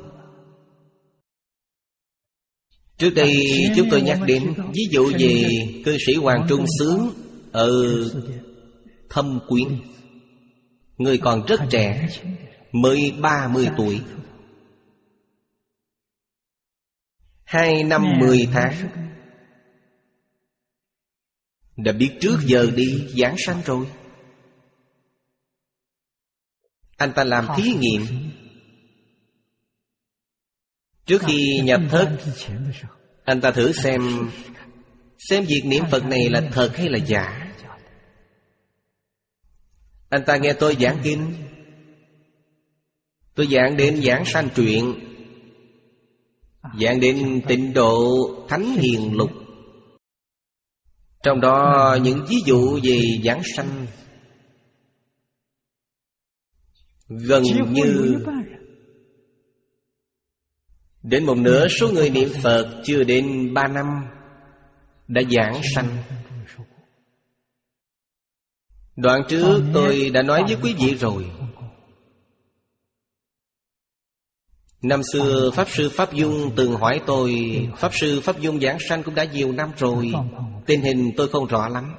Trước đây chúng tôi nhắc đến ví dụ về cư sĩ Hoàng Trung Xướng ở Thâm Quyến. Người còn rất trẻ, mới ba mươi tuổi. Hai năm mười tháng đã biết trước giờ đi giảng sanh rồi. Anh ta làm thí nghiệm. Trước khi nhập thất, anh ta thử xem Xem việc niệm Phật này là thật hay là giả. Anh ta nghe tôi giảng kinh, tôi giảng đến giảng sanh truyện, giảng đến tịnh độ Thánh Hiền Lục. Trong đó những ví dụ về giảng sanh gần như đến một nửa số người niệm Phật chưa đến ba năm đã giảng sanh. Đoạn trước tôi đã nói với quý vị rồi. Năm xưa Pháp Sư Pháp Dung từng hỏi tôi, Pháp Sư Pháp Dung giảng sanh cũng đã nhiều năm rồi, tình hình tôi không rõ lắm.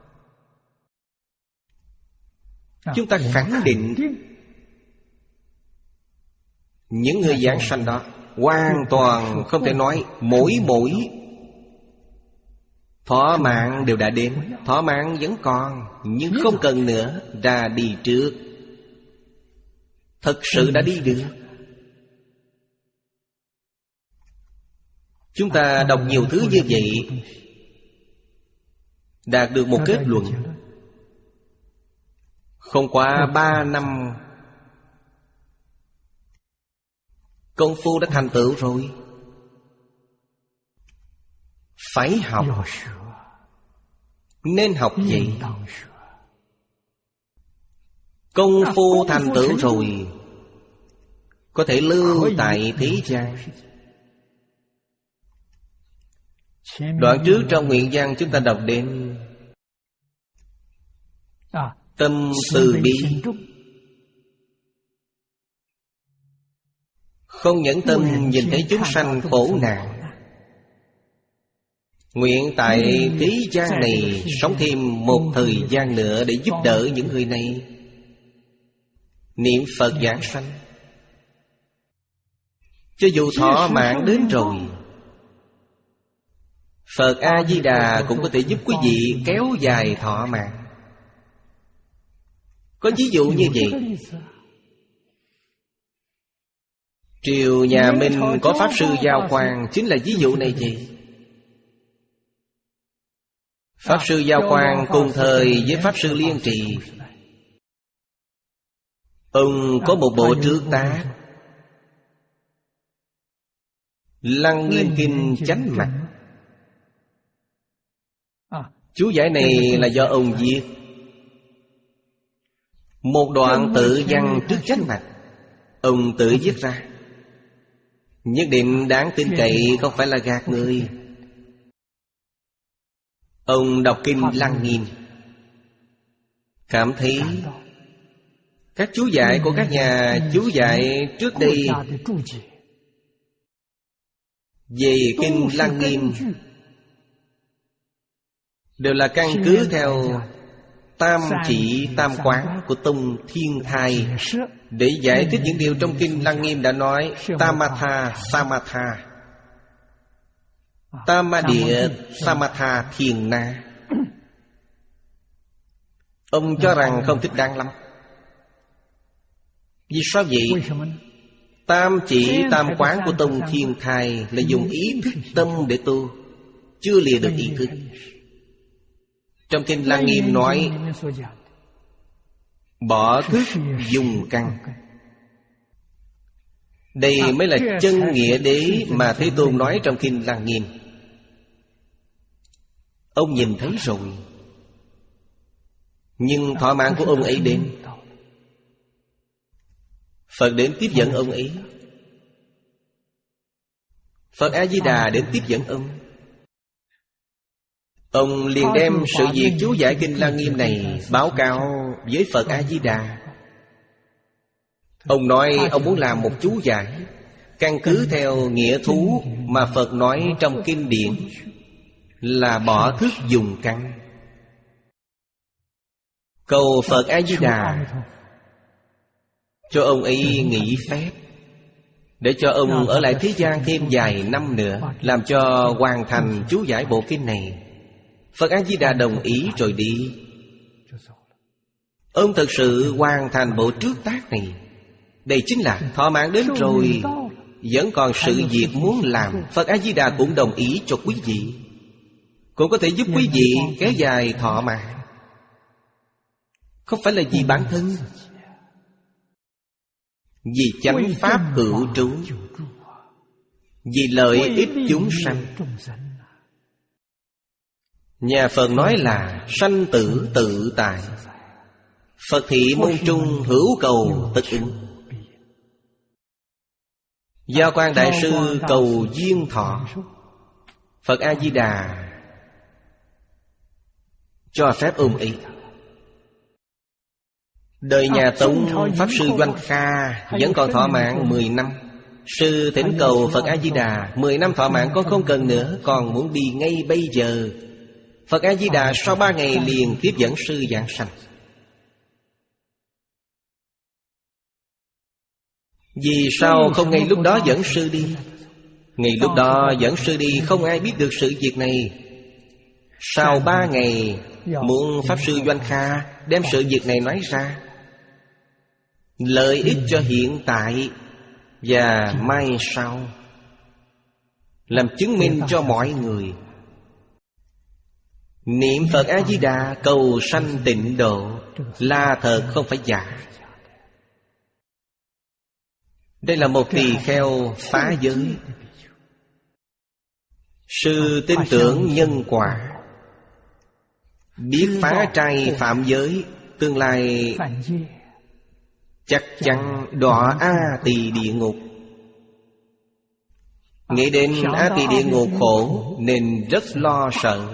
Chúng ta khẳng định những người giảng sanh đó hoàn toàn không thể nói mỗi mỗi thọ mạng đều đã đến. Thọ mạng vẫn còn, nhưng không cần nữa, ra đi trước. Thật sự đã đi được. Chúng ta đọc nhiều thứ như vậy, đạt được một kết luận. Không qua ba năm công phu đã thành tựu rồi. Phải học. Nên học gì? Công phu thành tựu rồi, có thể lưu tại thế gian. Đoạn trước trong nguyện văn chúng ta đọc đến tâm từ bi, không nhẫn tâm nhìn thấy chúng sanh khổ nạn, nguyện tại thế gian này sống thêm một thời gian nữa để giúp đỡ những người này niệm Phật giảng sanh. Cho dù thọ mạng đến rồi, Phật A-di-đà cũng có thể giúp quý vị kéo dài thọ mạng. Có ví dụ như vậy. Triều nhà Minh có Pháp Sư Giao Quang chính là ví dụ này vậy. Pháp Sư Giao Quang cùng thời với Pháp Sư Liên Trì. Ông có một bộ trước tác Lăng Nghiêm Kinh Chánh Mạch. Chú giải này là do ông viết. Một đoạn tự văn trước Chánh Mạch ông tự viết ra, nhất định đáng tin cậy, không phải là gạt người. Ông đọc kinh Lăng Nghiêm, cảm thấy các chú giải của các nhà chú giải trước đây về kinh Lăng Nghiêm đều là căn cứ theo tam chỉ tam quán của Tông Thiên Thai để giải thích những điều trong kinh Lăng Nghiêm đã nói. Tamatha Samatha, Tamadia Samatha Thiền Na. Ông cho rằng không thích đáng lắm. Vì sao vậy? Tam chỉ tam quán của Tông Thiên Thai là dùng ý thức tâm để tu, chưa lìa được ý thức. Trong kinh Lăng Nghiêm nói bỏ thức dùng căn. Đây mới là chân nghĩa đế mà Thế Tôn nói trong kinh Lăng Nghiêm. Ông nhìn thấy rồi, nhưng thỏa mãn của ông ấy đến. Phật đến tiếp dẫn ông ấy. Phật A-di-đà đến tiếp dẫn ông. Ông liền đem sự việc chú giải Kinh Lăng Nghiêm này báo cáo với Phật A-di-đà. Ông nói ông muốn làm một chú giải, căn cứ theo nghĩa thú mà Phật nói trong kinh điển, là bỏ thức dùng căn. Cầu Phật A-di-đà cho ông ấy nghỉ phép, để cho ông ở lại thế gian thêm vài năm nữa, làm cho hoàn thành chú giải bộ kinh này. Phật A-di-đà đồng ý rồi đi. Ông thật sự hoàn thành bộ trước tác này. Đây chính là thỏa mãn đến rồi, vẫn còn sự việc muốn làm. Phật A-di-đà cũng đồng ý cho quý vị, cũng có thể giúp quý vị kéo dài thọ mãn. Không phải là vì bản thân, vì chánh pháp hữu trú, vì lợi ích chúng sanh. Nhà Phật nói là sanh tử tự tại, Phật thị môn trung hữu cầu tất ứng. Giao Quan Đại Sư cầu duyên thọ, Phật A-di-đà cho phép ông ấy. Đời nhà Tống, Pháp Sư Doanh Kha vẫn còn thọ mạng mười năm. Sư thỉnh cầu Phật A-di-đà, mười năm thọ mạng con không cần nữa, con muốn đi ngay bây giờ. Phật A-di-đà sau ba ngày liền tiếp dẫn sư giảng sanh. Vì sao không ngay lúc đó dẫn sư đi? Ngay lúc đó dẫn sư đi, không ai biết được sự việc này. Sau ba ngày muốn Pháp Sư Doanh Kha đem sự việc này nói ra, lợi ích cho hiện tại và mai sau, làm chứng minh cho mọi người. Niệm Phật A-di-đà cầu sanh tịnh độ là thật, không phải giả. Đây là một tỳ kheo phá giới. Sư tin tưởng nhân quả, biết phá trai phạm giới, tương lai chắc chắn đọa A Tỳ địa ngục. Nghĩ đến A Tỳ địa ngục khổ nên rất lo sợ,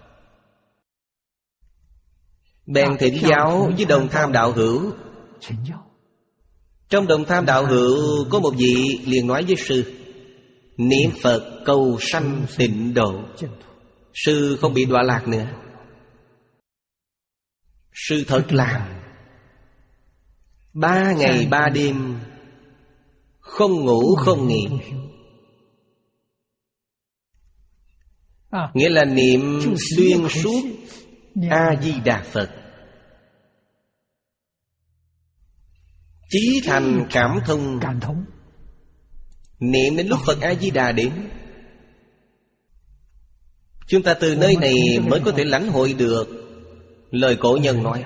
bèn thỉnh giáo với Đồng Tham đạo hữu. Trong Đồng Tham đạo hữu có một vị liền nói với sư, niệm Phật cầu sanh tịnh độ, sư không bị đọa lạc nữa. Sư thật làm ba ngày ba đêm không ngủ không nghỉ, nghĩa là niệm xuyên suốt A-di-đà Phật, chí thành cảm thông. Niệm đến lúc Phật A-di-đà đến, chúng ta từ nơi này mới có thể lãnh hội được lời cổ nhân nói.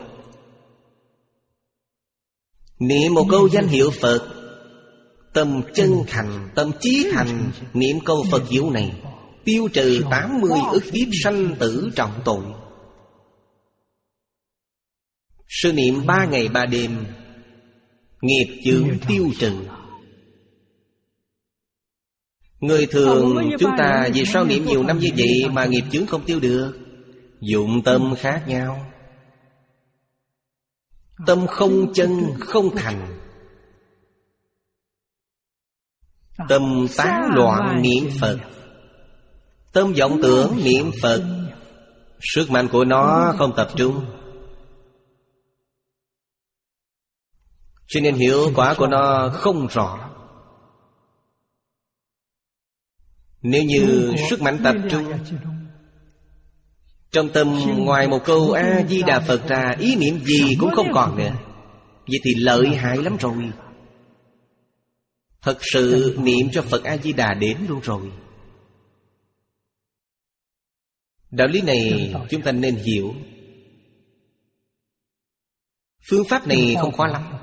Niệm một câu danh hiệu Phật, tâm chân thành, tâm chí thành, niệm câu Phật hiệu này tiêu trừ tám mươi ức kiếp sanh tử trọng tội. Sư niệm ba ngày ba đêm, nghiệp chướng tiêu trừ. Người thường chúng ta vì sao niệm nhiều năm như vậy mà nghiệp chướng không tiêu được? Dụng tâm khác nhau. Tâm không chân không thành, tâm tán loạn niệm Phật, tâm vọng tưởng niệm Phật, sức mạnh của nó không tập trung, cho nên hiệu quả của nó không rõ. Nếu như sức mạnh tập trung trong tâm, ngoài một câu A-di-đà Phật ra, ý niệm gì cũng không còn nữa, vậy thì lợi hại lắm rồi. Thật sự niệm cho Phật A-di-đà đến luôn rồi. Đạo lý này chúng ta nên hiểu. Phương pháp này không khó lắm.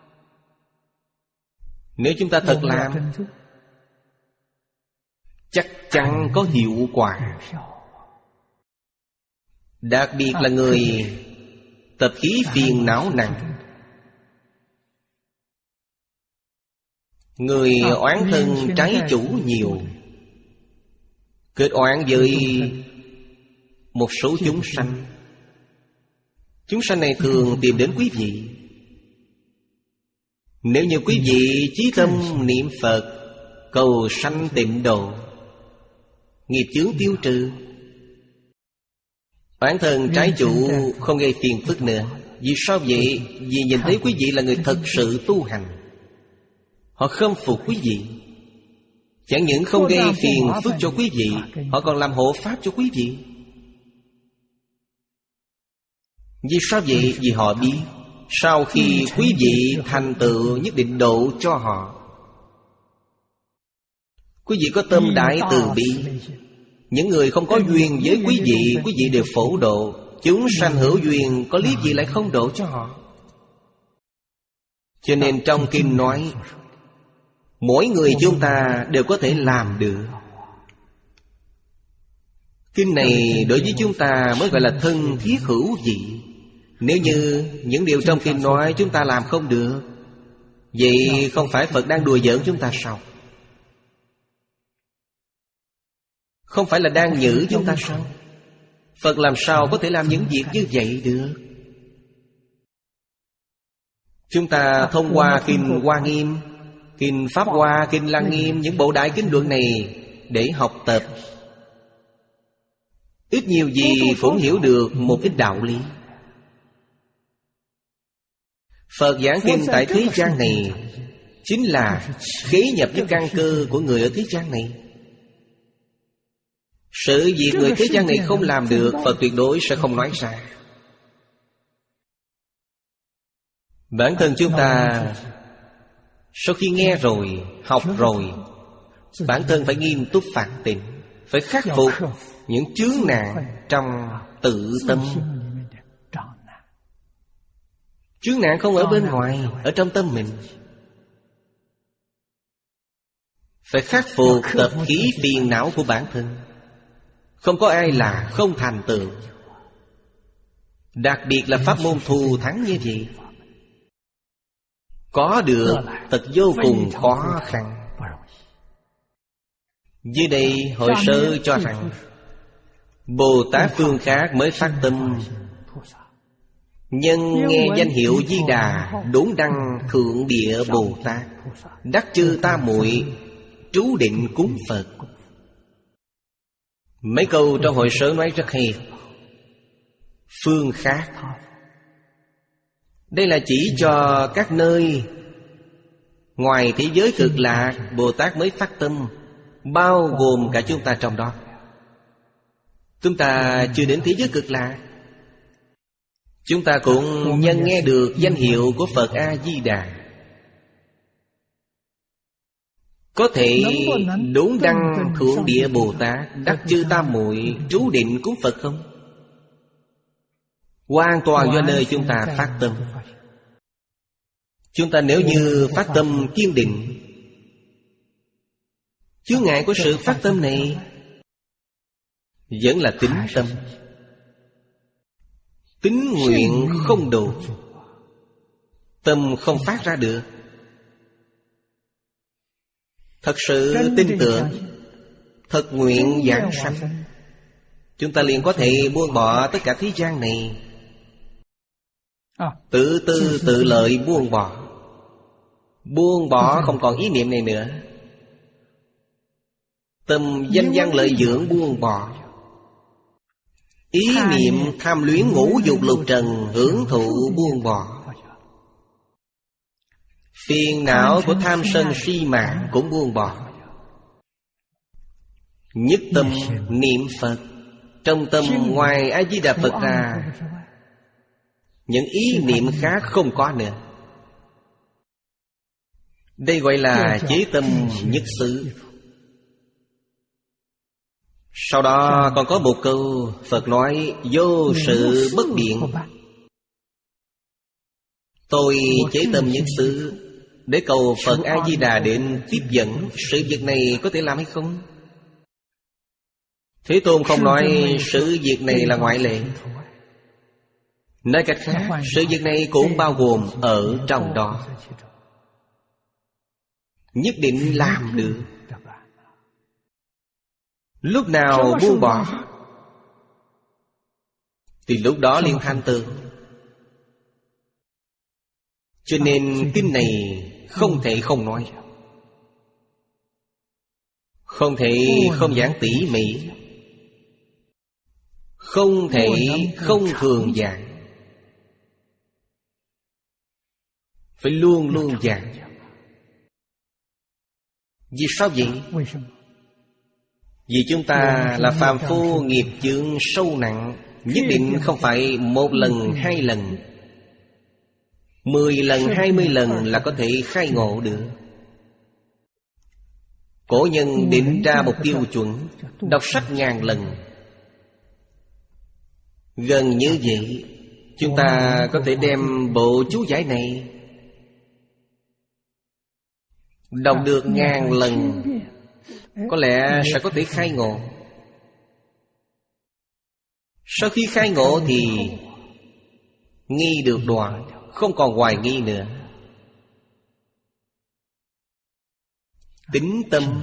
Nếu chúng ta thật làm, chắc chắn có hiệu quả. Đặc biệt là người tập khí phiền não nặng, người oán thân trái chủ nhiều, kết oán với một số chúng sanh. Chúng sanh này thường tìm đến quý vị. Nếu như quý vị chí tâm niệm Phật, cầu sanh tịnh độ, nghiệp chướng tiêu trừ, bản thân trái chủ không gây phiền phức nữa. Vì sao vậy? Vì nhìn thấy quý vị là người thật sự tu hành, họ khâm phục quý vị. Chẳng những không gây phiền phức cho quý vị, họ còn làm hộ pháp cho quý vị. Vì sao vậy? Vì họ biết sau khi quý vị thành tựu nhất định độ cho họ. Quý vị có tâm đại từ bi, những người không có duyên với quý vị, quý vị đều phổ độ. Chúng sanh hữu duyên, có lý gì lại không độ cho họ? Cho nên trong kinh nói, mỗi người chúng ta đều có thể làm được. Kinh này đối với chúng ta mới gọi là thân thiết hữu vị. Nếu như những điều trong kinh nói chúng ta làm không được, vậy không phải Phật đang đùa giỡn chúng ta sao? Không phải là đang nhử chúng ta sao? Phật làm sao có thể làm những việc như vậy được? Chúng ta thông qua Kinh Hoa Nghiêm, Kinh Pháp Hoa, Kinh Lăng Nghiêm, những bộ đại kinh luận này để học tập, ít nhiều gì cũng hiểu được một ít đạo lý. Phật giảng kinh tại thế gian này chính là khế nhập với căn cơ của người ở thế gian này. Sự việc người thế gian này không làm được, Phật tuyệt đối sẽ không nói ra. Bản thân chúng ta sau khi nghe rồi, học rồi, bản thân phải nghiêm túc phản tỉnh, phải khắc phục những chướng nạn trong tự tâm. Chướng nạn không ở bên ngoài, ở trong tâm mình. Phải khắc phục tập khí phiền não của bản thân. Không có ai là không thành tựu. Đặc biệt là pháp môn thù thắng như vậy, có được thật vô cùng khó khăn. Dưới đây hội sơ cho rằng Bồ Tát phương khác mới phát tâm, nhân nghe danh hiệu Di Đà, đốn đăng thượng địa Bồ Tát, đắc chư tam muội, trú định cúng Phật. Mấy câu trong hội sớ nói rất hay. Phương khác, đây là chỉ cho các nơi ngoài thế giới cực lạc Bồ Tát mới phát tâm, bao gồm cả chúng ta trong đó. Chúng ta chưa đến thế giới cực lạc, chúng ta cũng nhân nghe được danh hiệu của Phật A-di-đà, có thể đốn đăng thượng địa Bồ Tát, đắc chư tam muội, trú định cúng Phật không? Hoàn toàn do nơi chúng ta phát tâm. Chúng ta nếu như phát tâm kiên định, chướng ngại của sự phát tâm này vẫn là tín tâm. Tín nguyện không đủ, tâm không phát ra được. Thật sự tin tưởng, thật nguyện giảng sanh, chúng ta liền có thể buông bỏ tất cả thế gian này, tự tư tự lợi buông bỏ. Buông bỏ không còn ý niệm này nữa. Tâm danh văn lợi dưỡng buông bỏ. Ý niệm tham luyến ngũ dục lục trần hưởng thụ buông bỏ. Phiền não của tham sân si mạng cũng buông bỏ. Nhất tâm niệm Phật, trong tâm ngoài A-di-đà Phật ra, những ý niệm khác không có nữa. Đây gọi là chế tâm nhất xứ. Sau đó còn có một câu Phật nói vô sự bất biện. Tôi chế tâm nhất xứ để cầu Phật A-di-đà đến tiếp dẫn. Sự việc này có thể làm hay không? Thế Tôn không nói sự việc này là ngoại lệ. Nói cách khác, sự việc này cũng bao gồm ở trong đó. Nhất định làm được. Lúc nào buông bỏ thì lúc đó liền thanh tựu. Cho nên kinh này không thể không nói, không thể không giảng tỉ mỉ, không thể không thường giảng, phải luôn luôn giảng. Vì sao vậy? Vì chúng ta là phàm phu, nghiệp chướng sâu nặng, nhất định không phải một lần, hai lần, mười lần, hai mươi lần là có thể khai ngộ được. Cổ nhân định ra một tiêu chuẩn, đọc sách ngàn lần. Gần như vậy, chúng ta có thể đem bộ chú giải này đọc được ngàn lần, có lẽ sẽ có thể khai ngộ. Sau khi khai ngộ thì nghi được đoạn, không còn hoài nghi nữa. Tín tâm,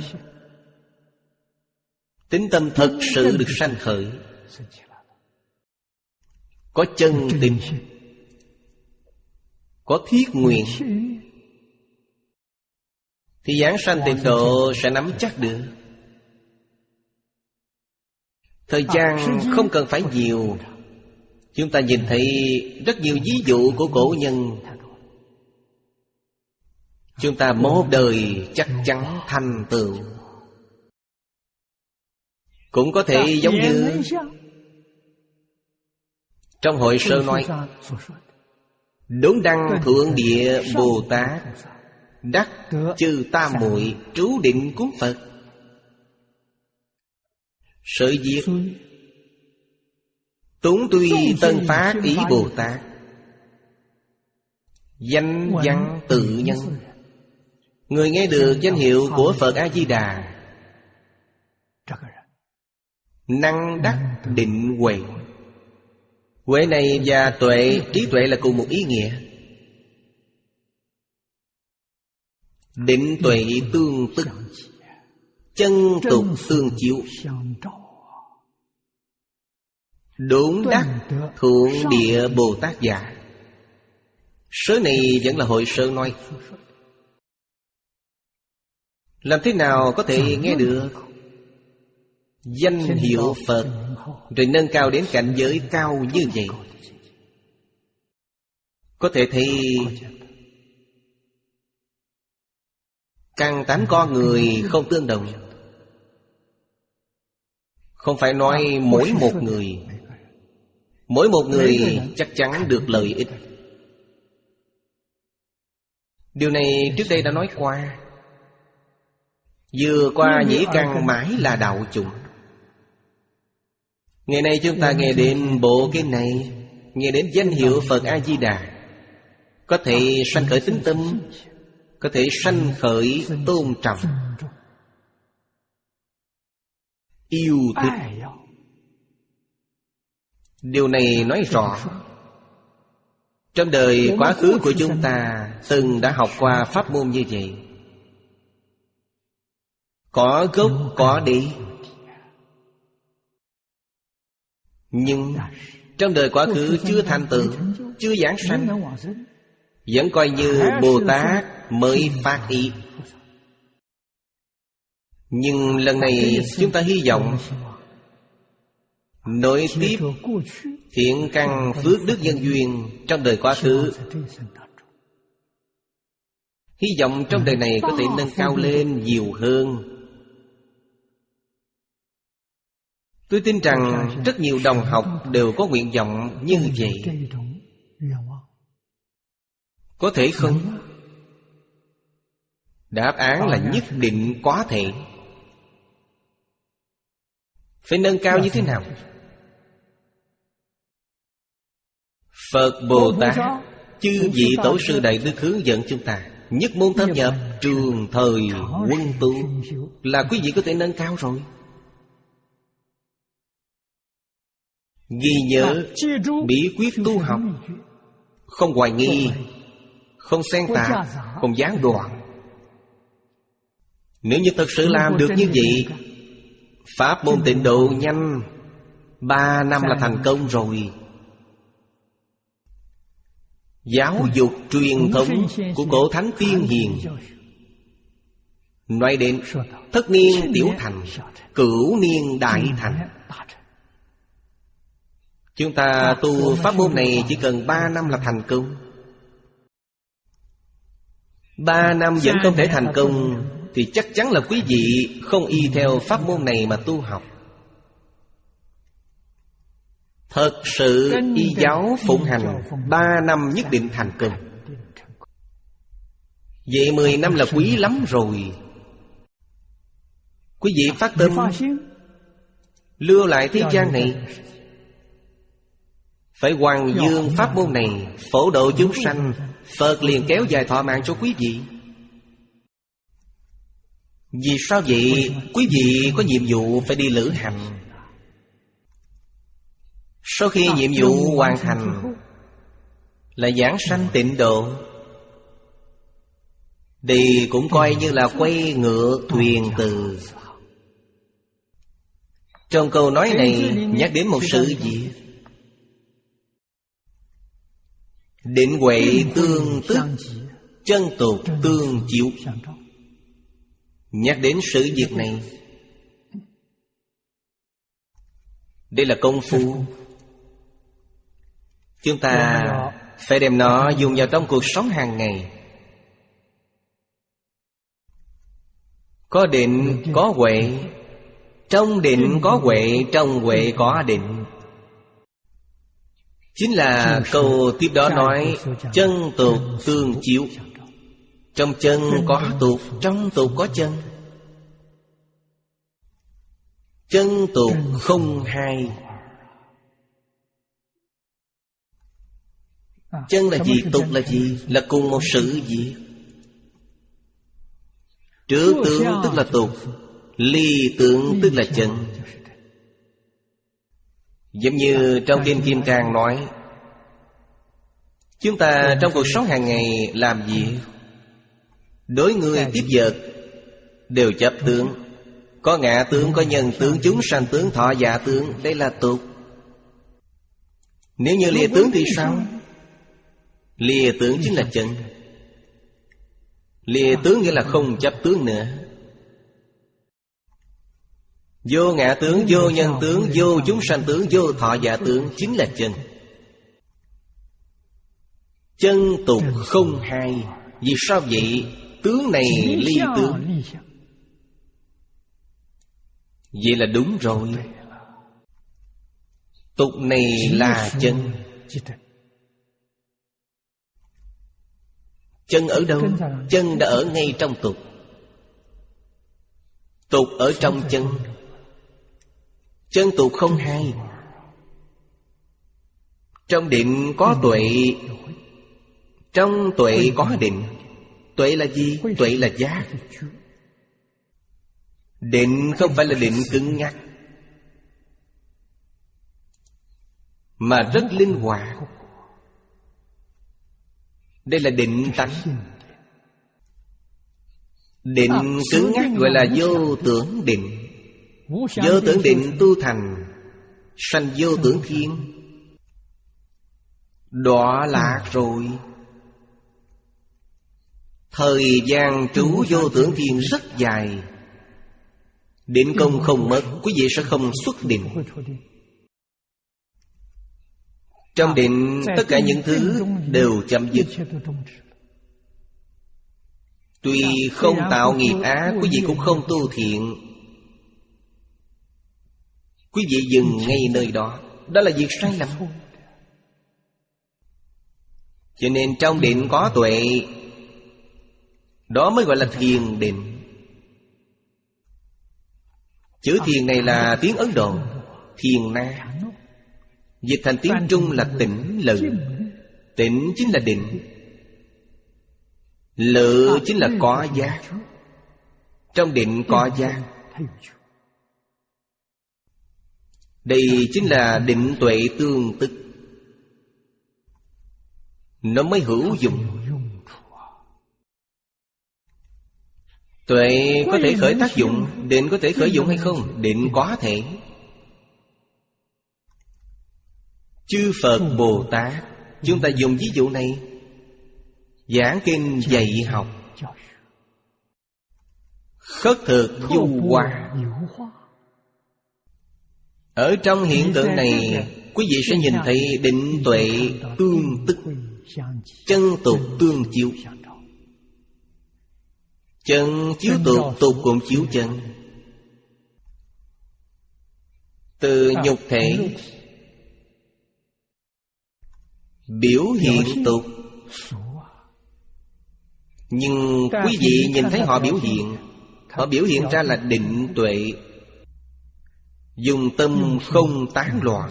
tín tâm thật sự được sanh khởi. Có chân tín, có thiết nguyện, thì giảng sanh tịnh độ sẽ nắm chắc được. Thời gian không cần phải nhiều. Chúng ta nhìn thấy rất nhiều ví dụ của cổ nhân. Chúng ta một đời chắc chắn thành tựu. Cũng có thể giống như trong Hội Sơ nói, Đốn Đăng Thượng Địa Bồ Tát đắc chư tam muội trú định cúng Phật. Sự việc Túng Tuy Tân Phát Ý Bồ Tát, danh văn tự nhân. Người nghe được danh hiệu của Phật A-di-đà, năng đắc định huệ. Huệ này và tuệ, trí tuệ là cùng một ý nghĩa. Định tuệ tương tức, chân tục tương chiếu. Đốn đắc thượng địa Bồ Tát giả. Sớ này vẫn là Hội Sơ nói. Làm thế nào có thể nghe được danh hiệu Phật rồi nâng cao đến cảnh giới cao như vậy? Có thể thấy căn tánh con người không tương đồng. Không phải nói mỗi một người, mỗi một người chắc chắn được lợi ích. Điều này trước đây đã nói qua. Vừa qua nhĩ căn mãi là đạo chủng. Ngày nay chúng ta nghe đến bộ kinh này, nghe đến danh hiệu Phật A-di-đà, có thể sanh khởi tín tâm, có thể sanh khởi tôn trọng, yêu thích. Điều này nói rõ trong đời quá khứ của chúng ta từng đã học qua pháp môn như vậy. Có gốc có đế. Nhưng trong đời quá khứ chưa thành tựu, chưa giảng sanh, vẫn coi như Bồ Tát mới phát ý. Nhưng lần này chúng ta hy vọng nối tiếp thiện căn phước đức nhân duyên trong đời quá khứ. Hy vọng trong đời này có thể nâng cao lên nhiều hơn. Tôi tin rằng rất nhiều đồng học đều có nguyện vọng như vậy. Có thể không? Đáp án là nhất định có thể. Phải nâng cao như thế nào? Phật Bồ Tát, chư vị tổ sư đại đức hướng dẫn chúng ta nhất môn thâm nhập, trường thời quân tu, là quý vị có thể nâng cao rồi. Ghi nhớ bí quyết tu học, không hoài nghi, không xen tạp, không gián đoạn. Nếu như thật sự làm được như vậy, pháp môn Tịnh Độ nhanh, ba năm là thành công rồi. Giáo dục truyền thống của cổ thánh tiên hiền nói đến thất niên tiểu thành, cửu niên đại thành. Chúng ta tu pháp môn này chỉ cần ba năm là thành công. Ba năm vẫn không thể thành công thì chắc chắn là quý vị không y theo pháp môn này mà tu học. Thật sự y giáo phụng hành, ba năm nhất định thành công. Vậy mười năm là quý lắm rồi. Quý vị phát tâm lưu lại thế gian này, phải hoàng dương pháp môn này, phổ độ chúng sanh, Phật liền kéo dài thọ mạng cho quý vị. Vì sao vậy? Quý vị có nhiệm vụ phải đi lữ hành. Sau khi nhiệm vụ hoàn thành là giảng sanh tịnh độ, thì cũng coi như là quay ngựa thuyền từ. Trong câu nói này nhắc đến một sự việc: định huệ tương tức, chân tục tương chiếu. Nhắc đến sự việc này, đây là công phu. Chúng ta phải đem nó dùng vào trong cuộc sống hàng ngày. Có định, có huệ. Trong định có huệ, trong huệ có định. Chính là câu tiếp đó nói chân tục tương chiếu. Trong chân có tục, trong tục có chân. Chân tục không hai. Chân là gì? Tục là gì? Là cùng một sự việc. Trước tướng tức là tục, ly tướng tức là chân. Giống như trong Kinh Kim Cang nói, chúng ta trong cuộc sống hàng ngày làm gì? Đối người tiếp vật đều chấp tướng. Có ngã tướng, có nhân tướng, chúng sanh tướng, thọ giả tướng. Đây là tục. Nếu như lìa tướng thì sao? Lìa tướng chính là chân. Lìa tướng nghĩa là không chấp tướng nữa. Vô ngã tướng, vô nhân tướng, vô chúng sanh tướng, vô thọ giả tướng chính là chân. Chân tục không hai. Vì sao vậy? Tướng này ly tướng. Vậy là đúng rồi. Tục này là chân. Chân ở đâu? Chân đã ở ngay trong tục. Tục ở trong chân. Chân tục không hai. Trong định có tuệ, trong tuệ có định. Tuệ là gì? Tuệ là giác. Định không phải là định cứng nhắc, mà rất linh hoạt. Đây là định tánh. Định cứng nhắc gọi là vô tưởng định. Vô tưởng định tu thành, sanh vô tưởng thiên. Đọa lạc rồi. Thời gian trú vô tưởng thiên rất dài. Định công không mất, quý vị sẽ không xuất định. Trong định tất cả những thứ đều chấm dứt. Tuy không tạo nghiệp ác, quý vị cũng không tu thiện, quý vị dừng ngay nơi đó. Đó là việc sai lầm. Cho nên trong định có tuệ, đó mới gọi là thiền định. Chữ thiền này là tiếng Ấn Độ, thiền na. Dịch thành tiếng Trung là tĩnh lự. Tĩnh chính là định, lự chính là có giác. Trong định có giác. Đây chính là định tuệ tương tức, nó mới hữu dụng. Tuệ có thể khởi tác dụng, định có thể khởi dụng hay không? Định có thể. Chư Phật Bồ Tát, chúng ta dùng ví dụ này giảng kinh dạy học, khất thực du hoa. Ở trong hiện tượng này, quý vị sẽ nhìn thấy định tuệ tương tức, chân tục tương chiếu. Chân chiếu tục, tục cũng chiếu chân. Từ nhục thể biểu hiện tục, nhưng quý vị nhìn thấy họ biểu hiện, họ biểu hiện ra là định tuệ, dùng tâm không tán loạn,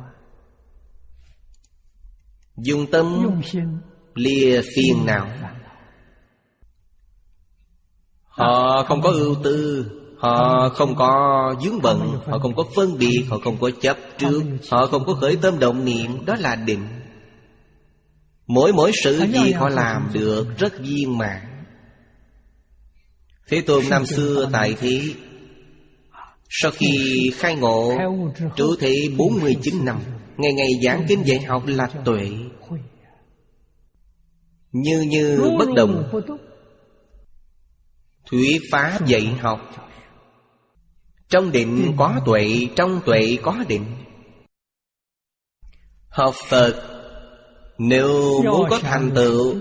dùng tâm lìa phiền não. Họ không có ưu tư, họ không có vướng bận, họ không có phân biệt, họ không có chấp trước, họ không có khởi tâm động niệm. Đó là định. Mỗi mỗi sự việc họ làm được rất viên mãn. Thế Tôn năm xưa tại thế, sau khi khai ngộ, trú thế bốn mươi chín năm, ngày ngày giảng kinh dạy học là tuệ, như như bất động, thuyết pháp dạy học. Trong định có tuệ, trong tuệ có định. Học Phật nếu muốn có thành tựu,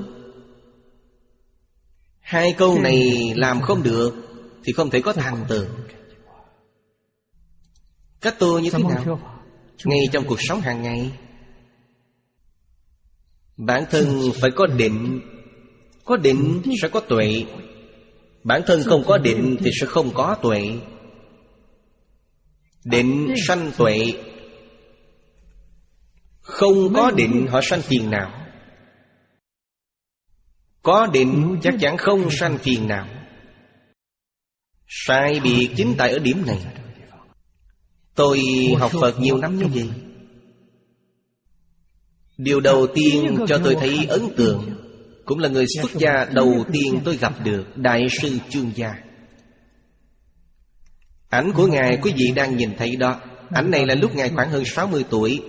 hai câu này làm không được thì không thể có thành tựu. Cách tu như thế nào? Ngay trong cuộc sống hàng ngày, bản thân phải có định. Có định sẽ có tuệ. Bản thân không có định thì sẽ không có tuệ. Định sanh tuệ. Không có định họ sanh phiền não. Có định chắc chắn không sanh phiền não. Sai biệt chính tại ở điểm này. Tôi học Phật nhiều năm như vậy, điều đầu tiên cho tôi thấy ấn tượng, cũng là người xuất gia đầu tiên tôi gặp được, Đại sư Chương Gia. Ảnh của Ngài quý vị đang nhìn thấy đó. Ảnh này là lúc Ngài khoảng hơn sáu mươi tuổi.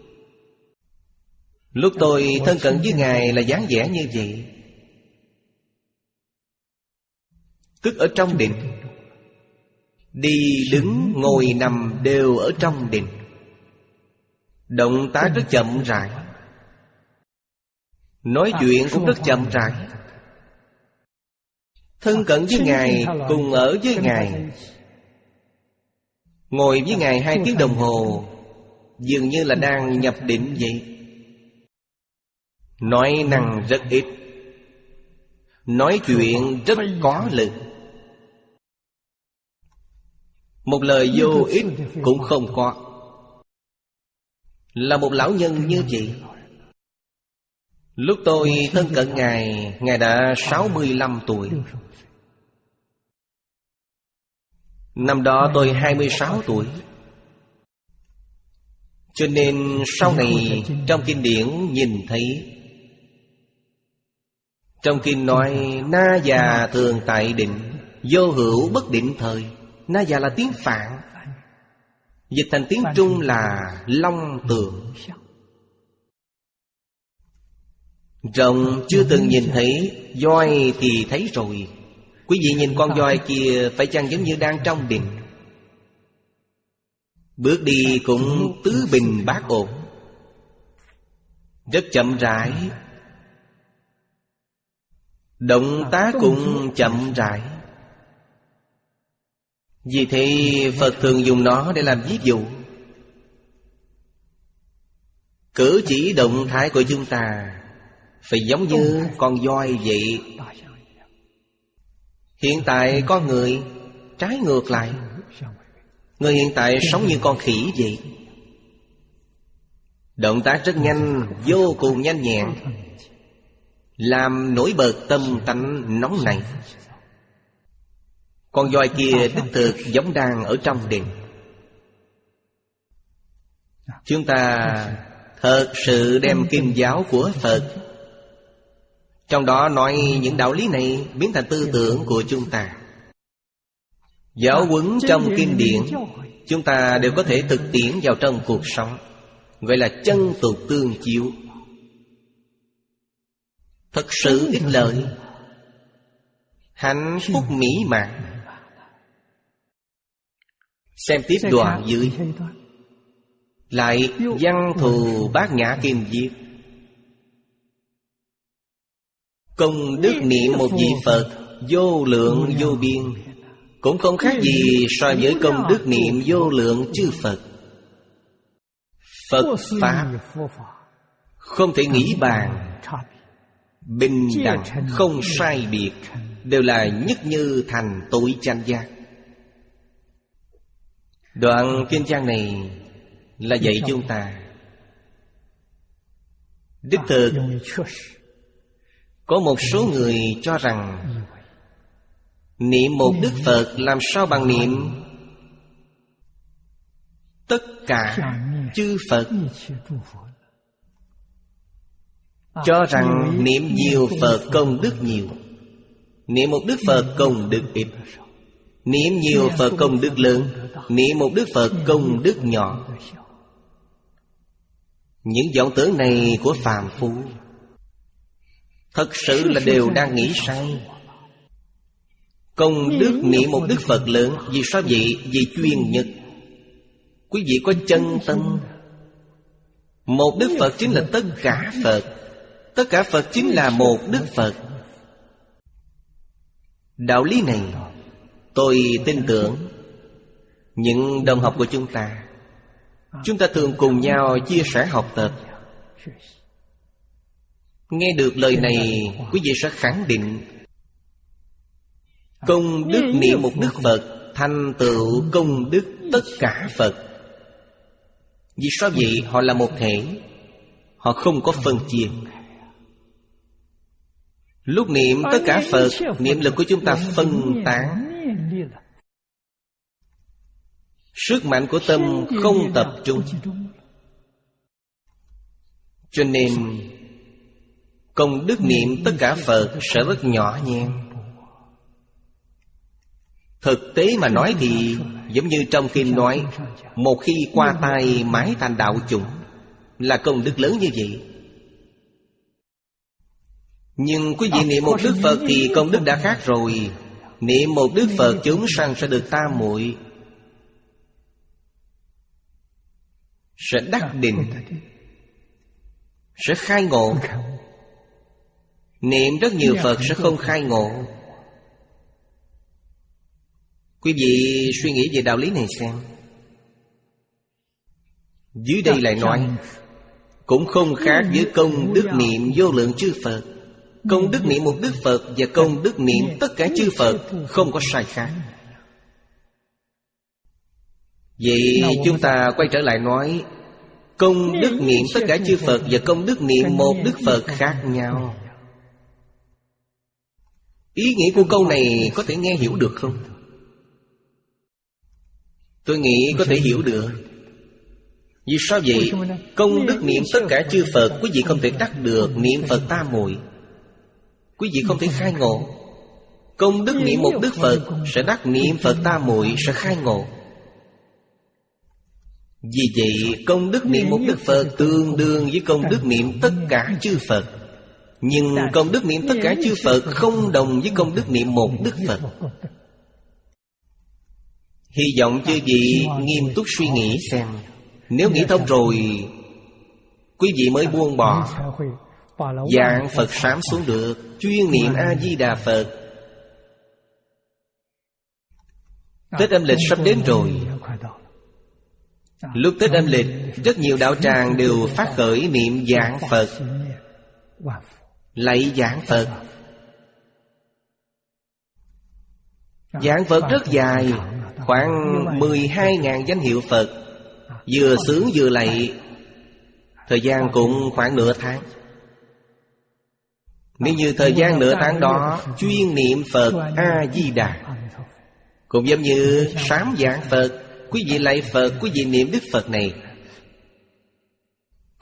Lúc tôi thân cận với Ngài là dáng vẻ như vậy. Tức ở trong định. Đi, đứng, ngồi, nằm đều ở trong định. Động tác rất chậm rãi, nói chuyện cũng rất chậm rãi. Thân cận với Ngài, cùng ở với Ngài, ngồi với Ngài hai tiếng đồng hồ, dường như là đang nhập định vậy. Nói năng rất ít, nói chuyện rất có lực. Một lời vô ích cũng không có. Là một lão nhân như vậy. Lúc tôi thân cận Ngài, Ngài đã sáu mươi lăm tuổi. Năm đó tôi hai mươi sáu tuổi. Cho nên sau này trong kinh điển nhìn thấy, trong kinh nói na già thường tại định, vô hữu bất định thời. Na già là tiếng Phạn, dịch thành tiếng Trung là long tượng. Rồng chưa từng nhìn thấy, voi thì thấy rồi. Quý vị nhìn con voi kia phải chăng giống như đang trong định? Bước đi cũng tứ bình bát ổn, rất chậm rãi. Động tác cũng chậm rãi. Vì thế Phật thường dùng nó để làm ví dụ. Cử chỉ động thái của chúng ta phải giống như con voi vậy. Hiện tại con người trái ngược lại. Người hiện tại sống như con khỉ vậy. Động tác rất nhanh, vô cùng nhanh nhẹn, làm nổi bật tâm tánh nóng nảy. Con voi kia đích thực giống đang ở trong định. Chúng ta thật sự đem kinh giáo của Phật, trong đó nói những đạo lý này, biến thành tư tưởng của chúng ta. Giáo huấn trong kinh điển chúng ta đều có thể thực tiễn vào trong cuộc sống, gọi là chân tục tương chiếu, thật sự ích lợi, hạnh phúc mỹ mãn. Xem tiếp đoạn dưới, lại văn thù bát nhã kim viết: công đức niệm một vị Phật vô lượng vô biên, cũng không khác gì so với công đức niệm vô lượng chư Phật. Phật Pháp không thể nghĩ bàn, bình đẳng không sai biệt, đều là nhất như thành tối chánh giác. Đoạn kinh văn này là dạy chúng ta đích thực. Có một số người cho rằng niệm một Đức Phật làm sao bằng niệm tất cả chư Phật, cho rằng niệm nhiều Phật công đức nhiều, niệm một Đức Phật công đức ít, niệm nhiều Phật công đức lớn, niệm một Đức Phật công đức nhỏ. Những vọng tưởng này của phàm phu thật sự là đều đang nghĩ sai. Công đức niệm một Đức Phật lớn, vì sao vậy? Vì chuyên nhất. Quý vị có chân tâm, một Đức Phật chính là tất cả Phật, tất cả Phật chính là một Đức Phật. Đạo lý này tôi tin tưởng những đồng học của chúng ta, chúng ta thường cùng nhau chia sẻ học tập. Nghe được lời này, quý vị sẽ khẳng định công đức niệm một Đức Phật thành tựu công đức tất cả Phật. Vì sao vậy? Họ là một thể, họ không có phân chia. Lúc niệm tất cả Phật, niệm lực của chúng ta phân tán, sức mạnh của tâm không tập trung, cho nên công đức niệm tất cả Phật sẽ rất nhỏ nhen. Thực tế mà nói thì giống như trong kinh nói, một khi qua tay mãi thành đạo chủng, là công đức lớn như vậy. Nhưng quý vị niệm một Đức Phật thì công đức đã khác rồi. Niệm một Đức Phật chúng sanh sẽ được tam muội, sẽ đắc định, sẽ khai ngộ. Niệm rất nhiều Phật sẽ không khai ngộ. Quý vị suy nghĩ về đạo lý này xem. Dưới đây lại nói, cũng không khác với công đức niệm vô lượng chư Phật. Công đức niệm một Đức Phật và công đức niệm tất cả chư Phật không có sai khác. Vậy chúng ta quay trở lại nói, công đức niệm tất cả chư Phật và công đức niệm một Đức Phật khác nhau. Ý nghĩa của câu này có thể nghe hiểu được không? Tôi nghĩ có thể hiểu được. Vì sao vậy? Công đức niệm tất cả chư Phật, quý vị không thể đắc được niệm Phật tam muội, quý vị không thể khai ngộ. Công đức niệm một Đức Phật sẽ đắc niệm Phật tam muội, sẽ khai ngộ. Vì vậy công đức niệm một Đức Phật tương đương với công đức niệm tất cả chư Phật. Nhưng công đức niệm tất cả chư Phật không đồng với công đức niệm một Đức Phật. Hy vọng chư vị nghiêm túc suy nghĩ xem. Nếu nghĩ thông rồi, quý vị mới buông bỏ dạng Phật sám xuống được, chuyên niệm A-di-đà Phật. Tết âm lịch sắp đến rồi. Lúc Tết âm lịch, rất nhiều đạo tràng đều phát khởi niệm giảng Phật, lạy giảng Phật. Giảng Phật rất dài, khoảng mười hai nghìn danh hiệu Phật, vừa sướng vừa lạy. Thời gian cũng khoảng nửa tháng. Nếu như thời gian nửa tháng đó chuyên niệm Phật A-di-đà, cũng giống như sám giảng Phật, quý vị lạy Phật, quý vị niệm Đức Phật này,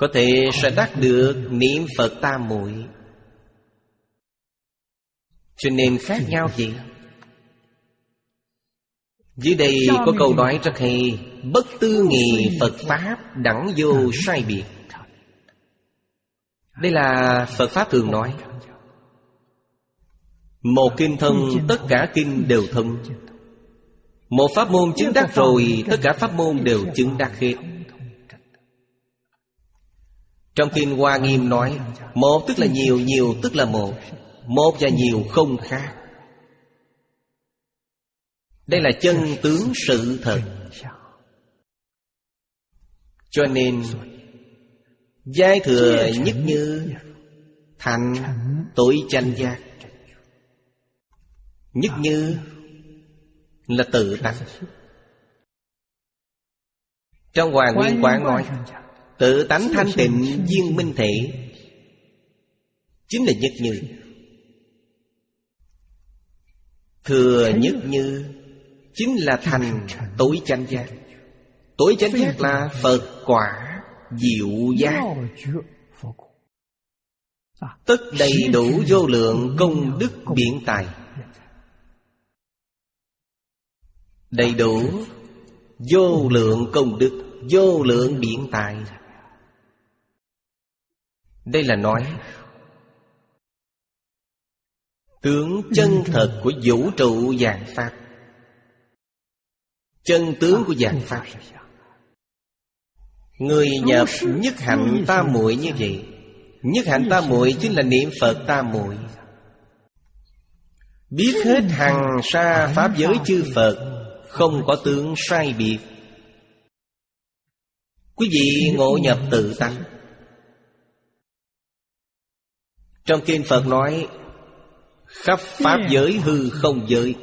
có thể sẽ đắc được niệm Phật tam muội. Cho nên khác nhau gì? Dưới đây có câu nói rất hay: bất tư nghị Phật Pháp, đẳng vô sai biệt. Đây là Phật Pháp thường nói. Một kinh thông, tất cả kinh đều thông. Một pháp môn chứng đắc rồi, tất cả pháp môn đều chứng đắc hết. Trong kinh Hoa Nghiêm nói, một tức là nhiều, nhiều tức là một. Một và nhiều không khác. Đây là chân tướng sự thật. Cho nên giai thừa nhất như thành tối chánh giác. Nhất như là tự tánh. Trong Hoàng Nguyên Quán nói, tự tánh thanh tịnh viên minh thể chính là nhất như. Thừa nhất như chính là thành tối chánh giác. Tối chánh giác là Phật quả diệu giác, tất đầy đủ vô lượng công đức biện tài. Đầy đủ vô lượng công đức, vô lượng biện tài. Đây là nói tướng chân thật của vũ trụ vạn pháp. Chân tướng của vạn pháp. Người nhập nhất hạnh tam muội như vậy. Nhất hạnh tam muội chính là niệm Phật tam muội. Biết hết hằng sa pháp giới chư Phật, không có tướng sai biệt. Quý vị ngộ nhập tự tánh. Trong kinh Phật nói, khắp pháp giới hư không giới,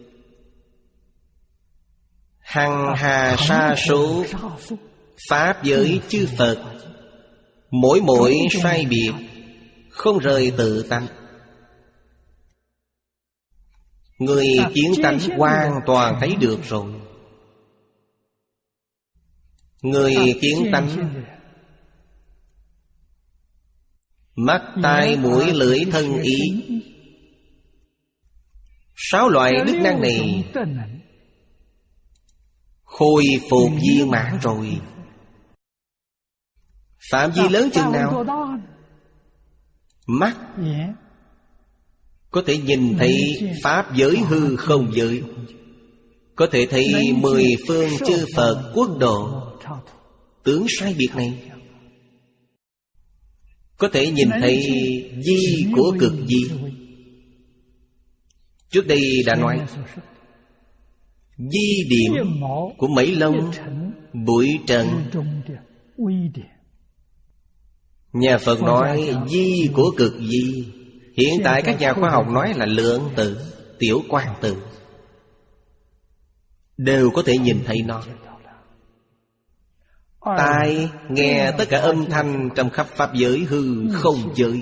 hằng hà sa số pháp giới chư Phật, mỗi mỗi sai biệt, không rời tự tánh. Người kiến tánh hoàn toàn thấy được rồi. Người kiến tánh, mắt tai mũi lưỡi thân ý, sáu loại đức năng này khôi phục viên mãn rồi. Phạm vi lớn chừng nào? Mắt có thể nhìn thấy pháp giới hư không giới, có thể thấy mười phương chư Phật quốc độ tướng sai biệt này, có thể nhìn thấy di của cực di. Trước đây đã nói di điểm của Mẫy Lông, bụi trần. Nhà Phật nói di của cực di. Hiện tại các nhà khoa học nói là lượng tử, tiểu quang tử, đều có thể nhìn thấy nó. Tai nghe tất cả âm thanh trong khắp pháp giới hư không giới.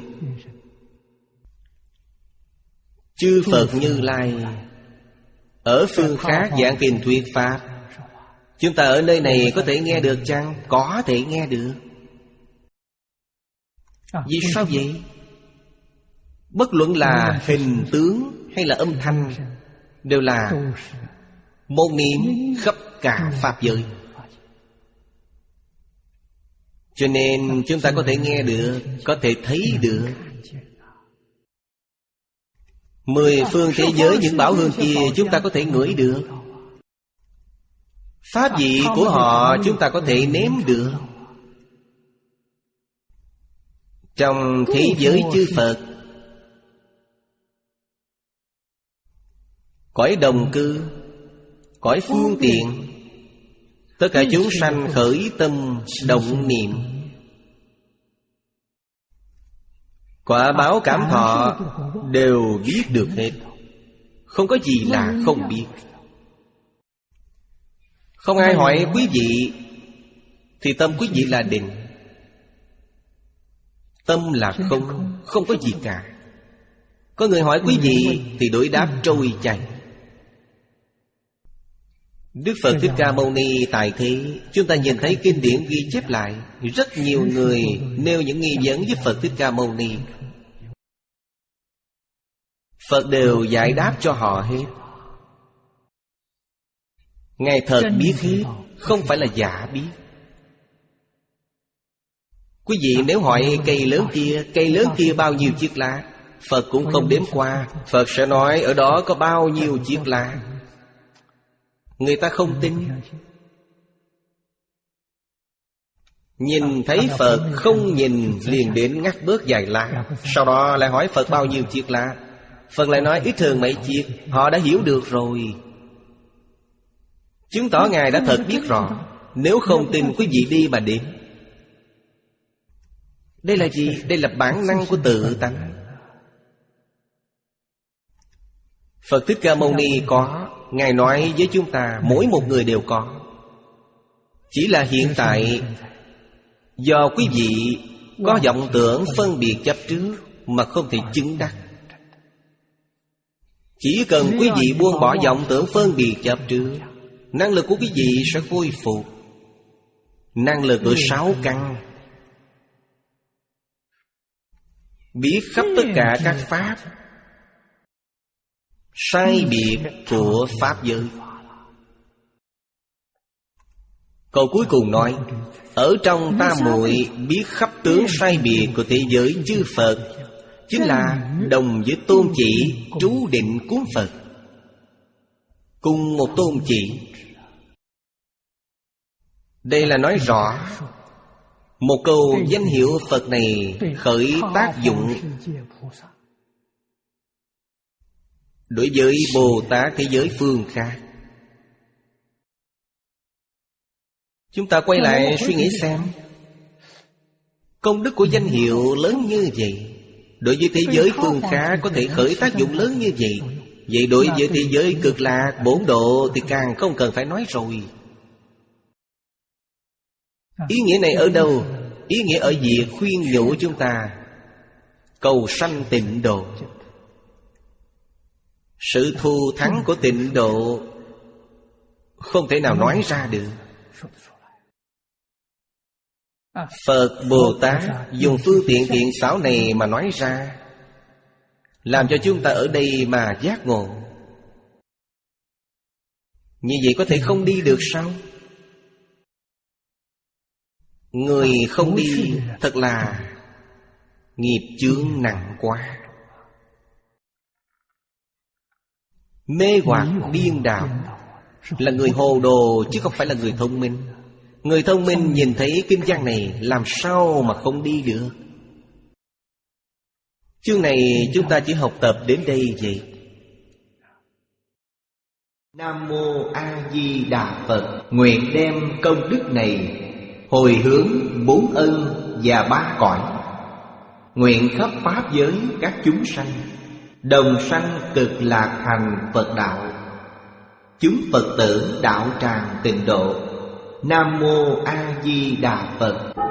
Chư Phật Như Lai ở phương khác giảng kinh thuyết pháp, chúng ta ở nơi này có thể nghe được chăng? Có thể nghe được. Vì sao vậy? Bất luận là hình tướng hay là âm thanh, đều là một niệm khắp cả pháp giới. Cho nên chúng ta có thể nghe được, có thể thấy được. Mười phương thế giới những bảo hương kia chúng ta có thể ngửi được. Pháp vị của họ chúng ta có thể nếm được. Trong thế giới chư Phật, cõi đồng cư, cõi phương tiện, tất cả chúng sanh khởi tâm động niệm, quả báo cảm thọ đều biết được hết. Không có gì là không biết. Không ai hỏi quý vị thì tâm quý vị là định. Tâm là không, không có gì cả. Có người hỏi quý vị thì đối đáp trôi chảy. Đức Phật Thích Ca Mâu Ni tại thế, chúng ta nhìn thấy kinh điển ghi chép lại, rất nhiều người nêu những nghi vấn với Phật Thích Ca Mâu Ni. Phật đều giải đáp cho họ hết. Ngài thật biết hết, không phải là giả biết. Quý vị nếu hỏi cây lớn kia, cây lớn kia bao nhiêu chiếc lá, Phật cũng không đếm qua. Phật sẽ nói ở đó có bao nhiêu chiếc lá. Người ta không tin. Nhìn thấy Phật không nhìn liền đến ngắt bớt vài lá. Sau đó lại hỏi Phật bao nhiêu chiếc lá. Phật lại nói ít thường mấy chiếc. Họ đã hiểu được rồi, chứng tỏ Ngài đã thật biết rõ. Nếu không tin quý vị đi mà đếm. Đây là gì? Đây là bản năng của tự tánh. Phật Thích Ca Mâu Ni có, Ngài nói với chúng ta mỗi một người đều có. Chỉ là hiện tại do quý vị có vọng tưởng phân biệt chấp trước mà không thể chứng đắc. Chỉ cần quý vị buông bỏ vọng tưởng phân biệt chấp trước, năng lực của quý vị sẽ khôi phục. Năng lực của sáu căn, biết khắp tất cả các pháp sai biệt của pháp giới. Câu cuối cùng nói, ở trong ta muội biết khắp tướng sai biệt của thế giới chư Phật, chính là đồng với tôn chỉ trú định cuốn Phật. Cùng một tôn chỉ. Đây là nói rõ một câu danh hiệu Phật này khởi tác dụng đối với Bồ Tát thế giới phương khác. Chúng ta quay lại suy nghĩ xem, công đức của danh hiệu lớn như vậy, đối với thế giới phương khác có thể khởi tác dụng lớn như vậy, vậy đối với thế giới cực lạc bổn độ thì càng không cần phải nói rồi. Ý nghĩa này ở đâu? Ý nghĩa ở việc khuyên nhủ chúng ta cầu sanh tịnh độ. Sự thù thắng của tịnh độ không thể nào nói ra được. Phật Bồ Tát dùng phương tiện thiện xảo này mà nói ra, làm cho chúng ta ở đây mà giác ngộ. Như vậy có thể không đi được sao? Người không đi thật là nghiệp chướng nặng quá. Mê hoặc điên đảo là người hồ đồ chứ không phải là người thông minh. Người thông minh nhìn thấy kinh văn này làm sao mà không đi được. Chương này chúng ta chỉ học tập đến đây vậy. Nam Mô A Di Đà Phật. Nguyện đem công đức này hồi hướng bốn ân và ba cõi, nguyện khắp pháp giới các chúng sanh đồng sanh cực lạc thành Phật đạo. Chúng Phật tử đạo tràng tịnh độ. Nam Mô A Di Đà Phật.